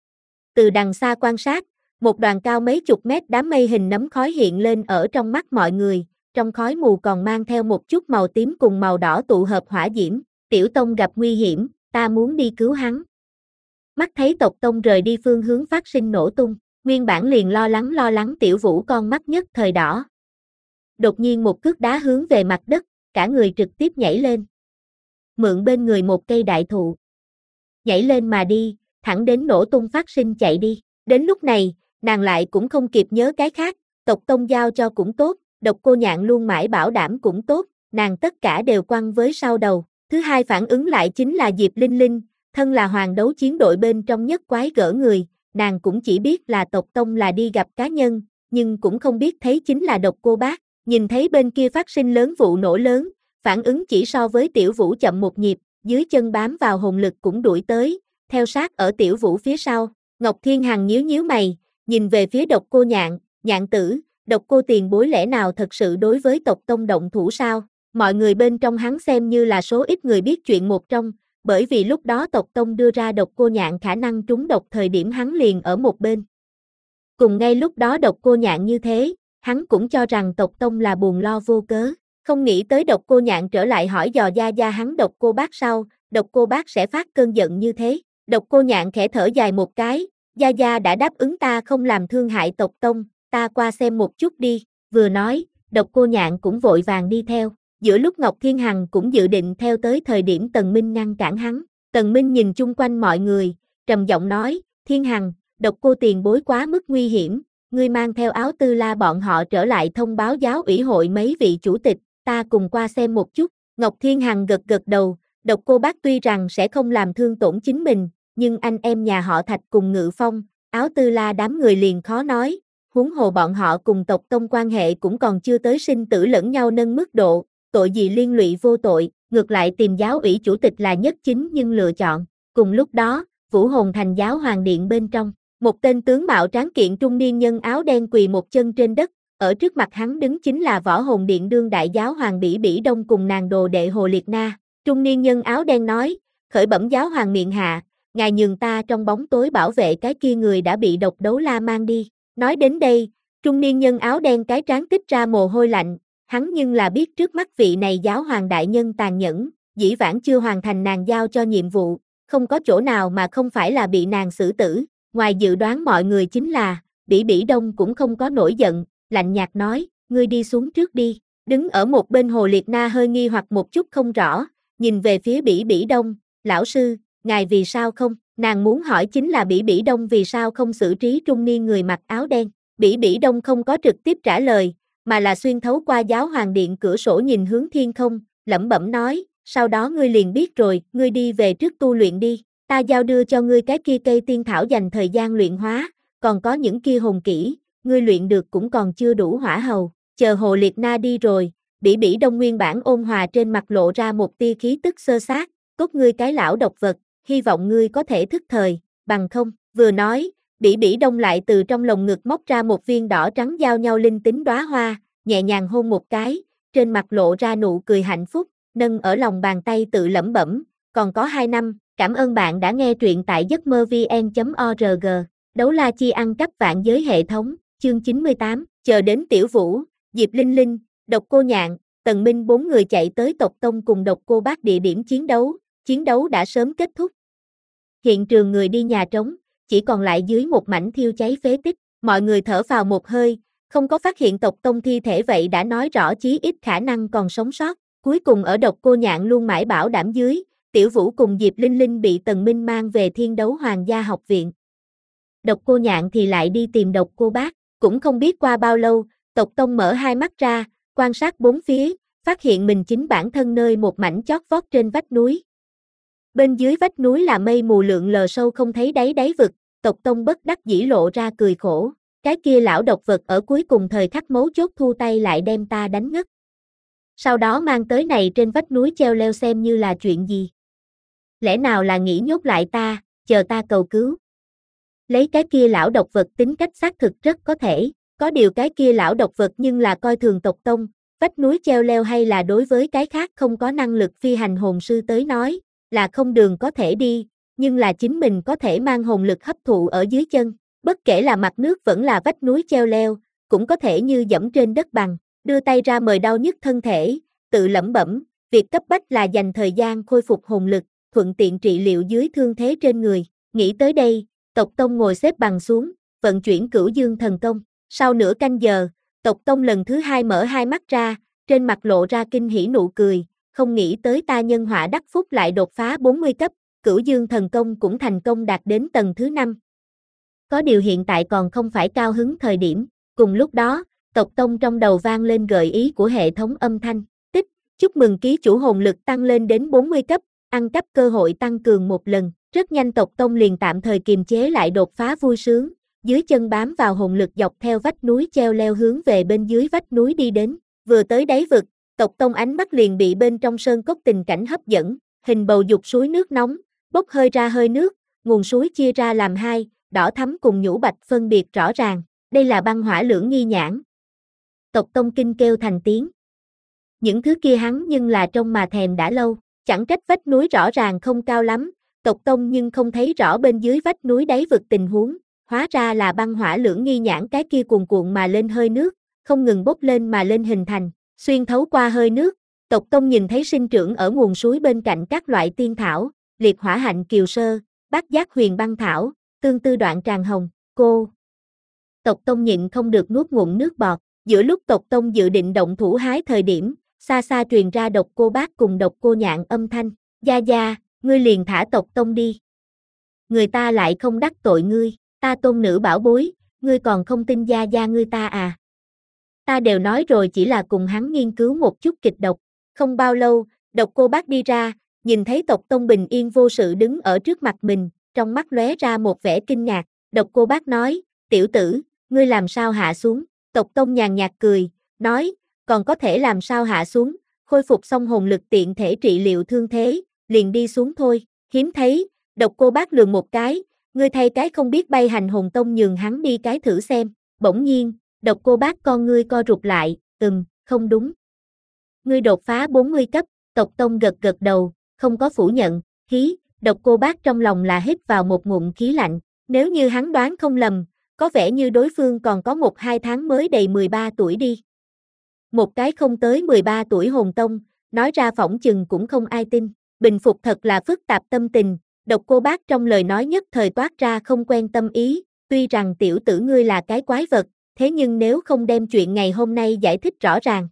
Từ đằng xa quan sát, một đoàn cao mấy chục mét đám mây hình nấm khói hiện lên ở trong mắt mọi người, trong khói mù còn mang theo một chút màu tím cùng màu đỏ tụ hợp hỏa diễm. Tiểu Tông gặp nguy hiểm, ta muốn đi cứu hắn. Mắt thấy Tộc Tông rời đi phương hướng phát sinh nổ tung, nguyên bản liền lo lắng lo lắng Tiểu Vũ con mắt nhất thời đỏ. Đột nhiên một cước đá hướng về mặt đất, cả người trực tiếp nhảy lên. Mượn bên người một cây đại thụ. Nhảy lên mà đi, thẳng đến nổ tung phát sinh chạy đi. Đến lúc này, nàng lại cũng không kịp nhớ cái khác, Tộc Tông giao cho cũng tốt, Độc Cô Nhạn luôn mãi bảo đảm cũng tốt, nàng tất cả đều quăng với sau đầu. Thứ hai phản ứng lại chính là Diệp Linh Linh, thân là hoàng đấu chiến đội bên trong nhất quái gở người, nàng cũng chỉ biết là Tộc Tông là đi gặp cá nhân, nhưng cũng không biết thấy chính là Độc Cô Bác. Nhìn thấy bên kia phát sinh lớn vụ nổ lớn, phản ứng chỉ so với Tiểu Vũ chậm một nhịp, dưới chân bám vào hồn lực cũng đuổi tới, theo sát ở Tiểu Vũ phía sau. Ngọc Thiên Hằng nhíu nhíu mày, nhìn về phía Độc Cô Nhạn, Nhạn tử, Độc Cô tiền bối lẽ nào thật sự đối với Tộc Tông động thủ sao? Mọi người bên trong hắn xem như là số ít người biết chuyện một trong, bởi vì lúc đó tộc tông đưa ra độc cô nhạn khả năng trúng độc thời điểm hắn liền ở một bên. Cùng ngay lúc đó độc cô nhạn như thế, hắn cũng cho rằng tộc tông là buồn lo vô cớ, không nghĩ tới độc cô nhạn trở lại hỏi dò gia gia hắn độc cô bác sau, độc cô bác sẽ phát cơn giận như thế. Độc cô nhạn khẽ thở dài một cái, gia gia đã đáp ứng ta không làm thương hại tộc tông, ta qua xem một chút đi, vừa nói, độc cô nhạn cũng vội vàng đi theo. Giữa lúc Ngọc Thiên Hằng cũng dự định theo tới thời điểm Tần Minh ngăn cản hắn, Tần Minh nhìn chung quanh mọi người, trầm giọng nói, Thiên Hằng, độc cô tiền bối quá mức nguy hiểm, ngươi mang theo Áo Tư La bọn họ trở lại thông báo giáo ủy hội mấy vị chủ tịch, ta cùng qua xem một chút. Ngọc Thiên Hằng gật gật đầu, độc cô bác tuy rằng sẽ không làm thương tổn chính mình, nhưng anh em nhà họ Thạch cùng Ngự Phong, Áo Tư La đám người liền khó nói, huống hồ bọn họ cùng tộc tông quan hệ cũng còn chưa tới sinh tử lẫn nhau nâng mức độ, tội gì liên lụy vô tội, ngược lại tìm giáo ủy chủ tịch là nhất chính nhưng lựa chọn. Cùng lúc đó, Vũ Hồn Thành giáo hoàng điện bên trong, một tên tướng mạo tráng kiện trung niên nhân áo đen quỳ một chân trên đất, ở trước mặt hắn đứng chính là Võ Hồn Điện đương đại giáo hoàng Bỉ Bỉ Đông cùng nàng đồ đệ Hồ Liệt Na. Trung niên nhân áo đen nói, khởi bẩm giáo hoàng miệng hạ, ngài nhường ta trong bóng tối bảo vệ cái kia người đã bị độc đấu la mang đi. Nói đến đây, trung niên nhân áo đen cái trán tích ra mồ hôi lạnh, hắn nhưng là biết trước mắt vị này giáo hoàng đại nhân tàn nhẫn, dĩ vãng chưa hoàn thành nàng giao cho nhiệm vụ, không có chỗ nào mà không phải là bị nàng xử tử. Ngoài dự đoán mọi người chính là, Bỉ Bỉ Đông cũng không có nổi giận, lạnh nhạt nói, ngươi đi xuống trước đi. Đứng ở một bên Hồ Liệt Na hơi nghi hoặc một chút không rõ, nhìn về phía Bỉ Bỉ Đông, lão sư, ngài vì sao không? Nàng muốn hỏi chính là Bỉ Bỉ Đông vì sao không xử trí trung niên người mặc áo đen. Bỉ Bỉ Đông không có trực tiếp trả lời, mà là xuyên thấu qua giáo hoàng điện cửa sổ nhìn hướng thiên không, lẩm bẩm nói, sau đó ngươi liền biết rồi, ngươi đi về trước tu luyện đi, ta giao đưa cho ngươi cái kia cây tiên thảo dành thời gian luyện hóa, còn có những kia hồn kỹ, ngươi luyện được cũng còn chưa đủ hỏa hầu. Chờ Hồ Liệt Na đi rồi, Bỉ Bỉ Đông nguyên bản ôn hòa trên mặt lộ ra một tia khí tức xơ xác, cốt ngươi cái lão độc vật, hy vọng ngươi có thể thức thời, bằng không, vừa nói, Bỉ Bỉ Đông lại từ trong lồng ngực móc ra một viên đỏ trắng giao nhau linh tính đóa hoa, nhẹ nhàng hôn một cái, trên mặt lộ ra nụ cười hạnh phúc, nâng ở lòng bàn tay tự lẩm bẩm, còn có hai năm, cảm ơn bạn đã nghe truyện tại giấc mơ vn chấm org, đấu la chi ăn cắp vạn giới hệ thống, chương chín mươi tám, chờ đến Tiểu Vũ, Diệp Linh Linh, Độc Cô Nhạn, Tần Minh bốn người chạy tới tộc tông cùng Độc Cô Bác địa điểm chiến đấu, chiến đấu đã sớm kết thúc. Hiện trường người đi nhà trống, chỉ còn lại dưới một mảnh thiêu cháy phế tích, mọi người thở vào một hơi, không có phát hiện tộc tông thi thể vậy đã nói rõ chí ít khả năng còn sống sót, cuối cùng ở Độc Cô Nhạn luôn mãi bảo đảm dưới, Tiểu Vũ cùng Diệp Linh Linh bị Tần Minh mang về Thiên Đấu Hoàng gia học viện. Độc Cô Nhạn thì lại đi tìm Độc Cô Bác, cũng không biết qua bao lâu, tộc tông mở hai mắt ra, quan sát bốn phía, phát hiện mình chính bản thân nơi một mảnh chót vót trên vách núi. Bên dưới vách núi là mây mù lượn lờ sâu không thấy đáy đáy vực, tộc tông bất đắc dĩ lộ ra cười khổ, cái kia lão độc vật ở cuối cùng thời khắc mấu chốt thu tay lại đem ta đánh ngất. Sau đó mang tới này trên vách núi treo leo xem như là chuyện gì. Lẽ nào là nghĩ nhốt lại ta, chờ ta cầu cứu. Lấy cái kia lão độc vật tính cách xác thực rất có thể, có điều cái kia lão độc vật nhưng là coi thường tộc tông, vách núi treo leo hay là đối với cái khác không có năng lực phi hành hồn sư tới nói, là không đường có thể đi, nhưng là chính mình có thể mang hồn lực hấp thụ ở dưới chân, bất kể là mặt nước vẫn là vách núi treo leo, cũng có thể như dẫm trên đất bằng, đưa tay ra mời đau nhức thân thể, tự lẩm bẩm, việc cấp bách là dành thời gian khôi phục hồn lực, thuận tiện trị liệu dưới thương thế trên người, nghĩ tới đây, tộc tông ngồi xếp bằng xuống, vận chuyển Cửu Dương thần công, sau nửa canh giờ, tộc tông lần thứ hai mở hai mắt ra, trên mặt lộ ra kinh hỉ nụ cười, không nghĩ tới ta nhân họa đắc phúc lại đột phá bốn mươi cấp, Cửu Dương thần công cũng thành công đạt đến tầng thứ năm. Có điều hiện tại còn không phải cao hứng thời điểm, cùng lúc đó, tộc tông trong đầu vang lên gợi ý của hệ thống âm thanh, tích, chúc mừng ký chủ hồn lực tăng lên đến bốn mươi cấp, ăn cắp cơ hội tăng cường một lần, rất nhanh tộc tông liền tạm thời kiềm chế lại đột phá vui sướng, dưới chân bám vào hồn lực dọc theo vách núi treo leo hướng về bên dưới vách núi đi đến, vừa tới đáy vực, tộc tông ánh mắt liền bị bên trong sơn cốc tình cảnh hấp dẫn, hình bầu dục suối nước nóng, bốc hơi ra hơi nước, nguồn suối chia ra làm hai, đỏ thắm cùng nhũ bạch phân biệt rõ ràng, đây là băng hỏa lưỡng nghi nhãn. Tộc tông kinh kêu thành tiếng. Những thứ kia hắn nhưng là trong mà thèm đã lâu, Chẳng trách vách núi rõ ràng không cao lắm, tộc tông nhưng không thấy rõ bên dưới vách núi đáy vực tình huống, hóa ra là băng hỏa lưỡng nghi nhãn cái kia cuồn cuộn mà lên hơi nước, không ngừng bốc lên mà lên hình thành, xuyên thấu qua hơi nước, tộc tông nhìn thấy sinh trưởng ở nguồn suối bên cạnh các loại tiên thảo, liệt hỏa hạnh kiều sơ, bát giác huyền băng thảo, tương tư đoạn tràng hồng, cô. Tộc tông nhịn không được nuốt ngụm nước bọt, giữa lúc tộc tông dự định động thủ hái thời điểm, xa xa truyền ra độc cô bác cùng độc cô nhạn âm thanh, gia gia, ngươi liền thả tộc tông đi. Người ta lại không đắc tội ngươi, ta tôn nữ bảo bối, ngươi còn không tin gia gia ngươi ta à. Ta đều nói rồi chỉ là cùng hắn nghiên cứu một chút kịch độc, không bao lâu, độc cô bác đi ra, nhìn thấy tộc tông bình yên vô sự đứng ở trước mặt mình, trong mắt lóe ra một vẻ kinh ngạc, độc cô bác nói, tiểu tử, ngươi làm sao hạ xuống, tộc tông nhàn nhạt cười, nói, còn có thể làm sao hạ xuống, khôi phục xong hồn lực tiện thể trị liệu thương thế, liền đi xuống thôi, hiếm thấy, độc cô bác lườm một cái, ngươi thay cái không biết bay hành hồn tông nhường hắn đi cái thử xem, bỗng nhiên, độc cô bác con ngươi co rụt lại, ừm, không đúng. Ngươi đột phá bốn mươi cấp, tộc tông gật gật đầu, không có phủ nhận, khí, độc cô bác trong lòng là hít vào một ngụm khí lạnh, nếu như hắn đoán không lầm, có vẻ như đối phương còn có một hai tháng mới đầy mười ba tuổi đi. Một cái không tới mười ba tuổi hồn tông, nói ra phỏng chừng cũng không ai tin, bình phục thật là phức tạp tâm tình, độc cô bác trong lời nói nhất thời toát ra không quen tâm ý, tuy rằng tiểu tử ngươi là cái quái vật, thế nhưng nếu không đem chuyện ngày hôm nay giải thích rõ ràng.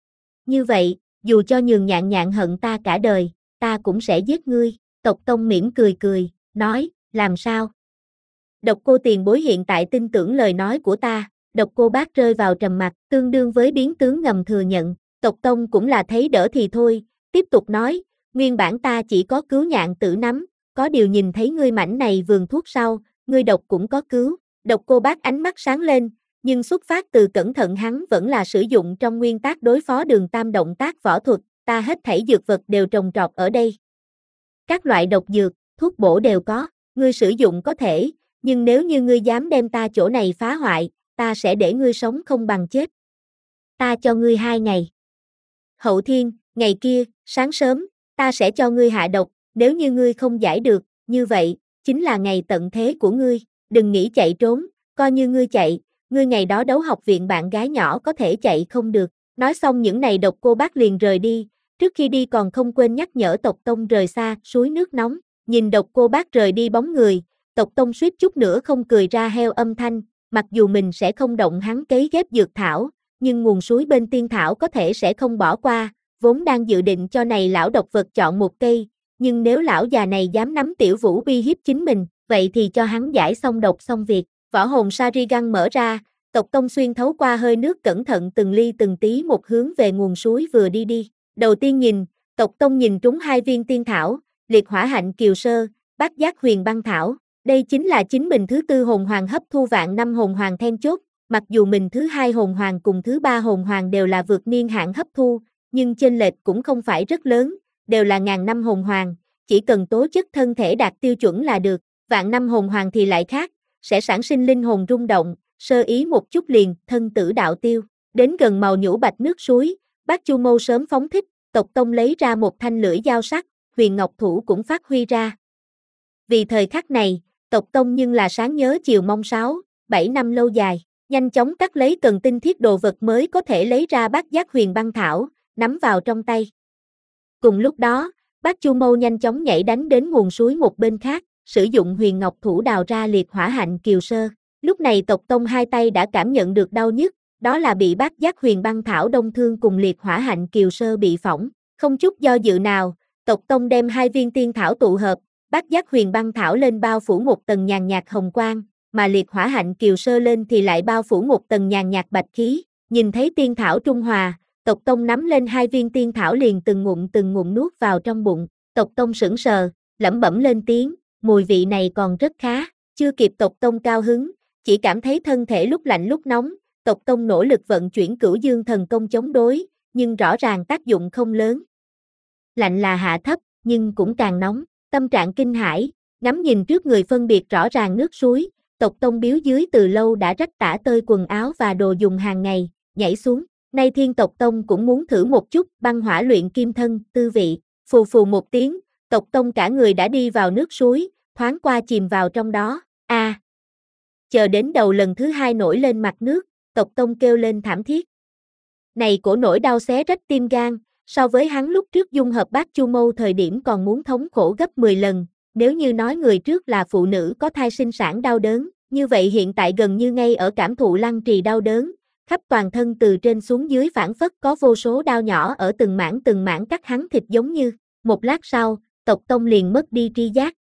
Như vậy, dù cho nhường nhạn nhạn hận ta cả đời, ta cũng sẽ giết ngươi, tộc tông mỉm cười cười, nói, làm sao? Độc cô tiền bối hiện tại tin tưởng lời nói của ta, độc cô bác rơi vào trầm mặc, tương đương với biến tướng ngầm thừa nhận, tộc tông cũng là thấy đỡ thì thôi, tiếp tục nói, nguyên bản ta chỉ có cứu nhạn tử nắm, có điều nhìn thấy ngươi mảnh này vườn thuốc sau, ngươi độc cũng có cứu, độc cô bác ánh mắt sáng lên, nhưng xuất phát từ cẩn thận hắn vẫn là sử dụng trong nguyên tắc đối phó đường tam động tác võ thuật, ta hết thảy dược vật đều trồng trọt ở đây. Các loại độc dược, thuốc bổ đều có, ngươi sử dụng có thể, nhưng nếu như ngươi dám đem ta chỗ này phá hoại, ta sẽ để ngươi sống không bằng chết. Ta cho ngươi hai ngày. Hậu thiên, ngày kia, sáng sớm, ta sẽ cho ngươi hạ độc, nếu như ngươi không giải được, như vậy, chính là ngày tận thế của ngươi, đừng nghĩ chạy trốn, coi như ngươi chạy, ngươi ngày đó đấu học viện bạn gái nhỏ có thể chạy không được. Nói xong những này độc cô bác liền rời đi, trước khi đi còn không quên nhắc nhở tộc tông rời xa, suối nước nóng, nhìn độc cô bác rời đi bóng người, tộc tông suýt chút nữa không cười ra heo âm thanh, mặc dù mình sẽ không động hắn cấy ghép dược thảo, nhưng nguồn suối bên tiên thảo có thể sẽ không bỏ qua, vốn đang dự định cho này lão độc vật chọn một cây, nhưng nếu lão già này dám nắm tiểu vũ uy hiếp chính mình, vậy thì cho hắn giải xong độc xong việc, võ hồn Sharingan mở ra, tộc tông xuyên thấu qua hơi nước cẩn thận từng ly từng tí một hướng về nguồn suối vừa đi đi, đầu tiên nhìn, tộc tông nhìn trúng hai viên tiên thảo, liệt hỏa hạnh kiều sơ, bát giác huyền băng thảo. Đây chính là chính mình thứ tư hồn hoàng hấp thu vạn năm hồn hoàng then chốt, mặc dù mình thứ hai hồn hoàng cùng thứ ba hồn hoàng đều là vượt niên hạn hấp thu, nhưng chênh lệch cũng không phải rất lớn, đều là ngàn năm hồn hoàng, chỉ cần tố chất thân thể đạt tiêu chuẩn là được, vạn năm hồn hoàng thì lại khác, sẽ sản sinh linh hồn rung động, sơ ý một chút liền, thân tử đạo tiêu, đến gần màu nhũ bạch nước suối, Bác Chu Mâu sớm phóng thích, tộc tông lấy ra một thanh lưỡi dao sắc, huyền ngọc thủ cũng phát huy ra. Vì thời khắc này, tộc tông nhưng là sáng nhớ chiều mong sáu, bảy năm lâu dài, nhanh chóng cắt lấy cần tinh thiết đồ vật mới có thể lấy ra bát giác huyền băng thảo, nắm vào trong tay. Cùng lúc đó, Bác Chu Mâu nhanh chóng nhảy đánh đến nguồn suối một bên khác, sử dụng huyền ngọc thủ đào ra liệt hỏa hạnh kiều sơ. Lúc này tộc tông hai tay đã cảm nhận được đau nhức, đó là bị bát giác huyền băng thảo đông thương cùng liệt hỏa hạnh kiều sơ bị phỏng. Không chút do dự nào, tộc tông đem hai viên tiên thảo tụ hợp, bát giác huyền băng thảo lên bao phủ một tầng nhàn nhạt hồng quang, mà liệt hỏa hạnh kiều sơ lên thì lại bao phủ một tầng nhàn nhạt bạch khí. Nhìn thấy tiên thảo trung hòa, tộc tông nắm lên hai viên tiên thảo liền từng ngụm từng ngụm nuốt vào trong bụng. Tộc tông sững sờ, lẩm bẩm lên tiếng, mùi vị này còn rất khá. Chưa kịp tộc tông cao hứng, chỉ cảm thấy thân thể lúc lạnh lúc nóng. Tộc tông nỗ lực vận chuyển cửu dương thần công chống đối, nhưng rõ ràng tác dụng không lớn. Lạnh là hạ thấp, nhưng cũng càng nóng. Tâm trạng kinh hãi, ngắm nhìn trước người phân biệt rõ ràng nước suối, tộc tông biếu dưới từ lâu đã rách tả tơi quần áo và đồ dùng hàng ngày, nhảy xuống. Nay thiên tộc tông cũng muốn thử một chút băng hỏa luyện kim thân, tư vị. Phù phù một tiếng, tộc tông cả người đã đi vào nước suối, thoáng qua chìm vào trong đó, a. À. Chờ đến đầu lần thứ hai nổi lên mặt nước, tộc tông kêu lên thảm thiết. Này cổ nỗi đau xé rách tim gan, so với hắn lúc trước dung hợp bát chu mâu thời điểm còn muốn thống khổ gấp mười lần, nếu như nói người trước là phụ nữ có thai sinh sản đau đớn, như vậy hiện tại gần như ngay ở cảm thụ lăng trì đau đớn, khắp toàn thân từ trên xuống dưới phản phất có vô số đao nhỏ ở từng mảng từng mảng cắt hắn thịt giống như, một lát sau, tộc tông liền mất đi tri giác,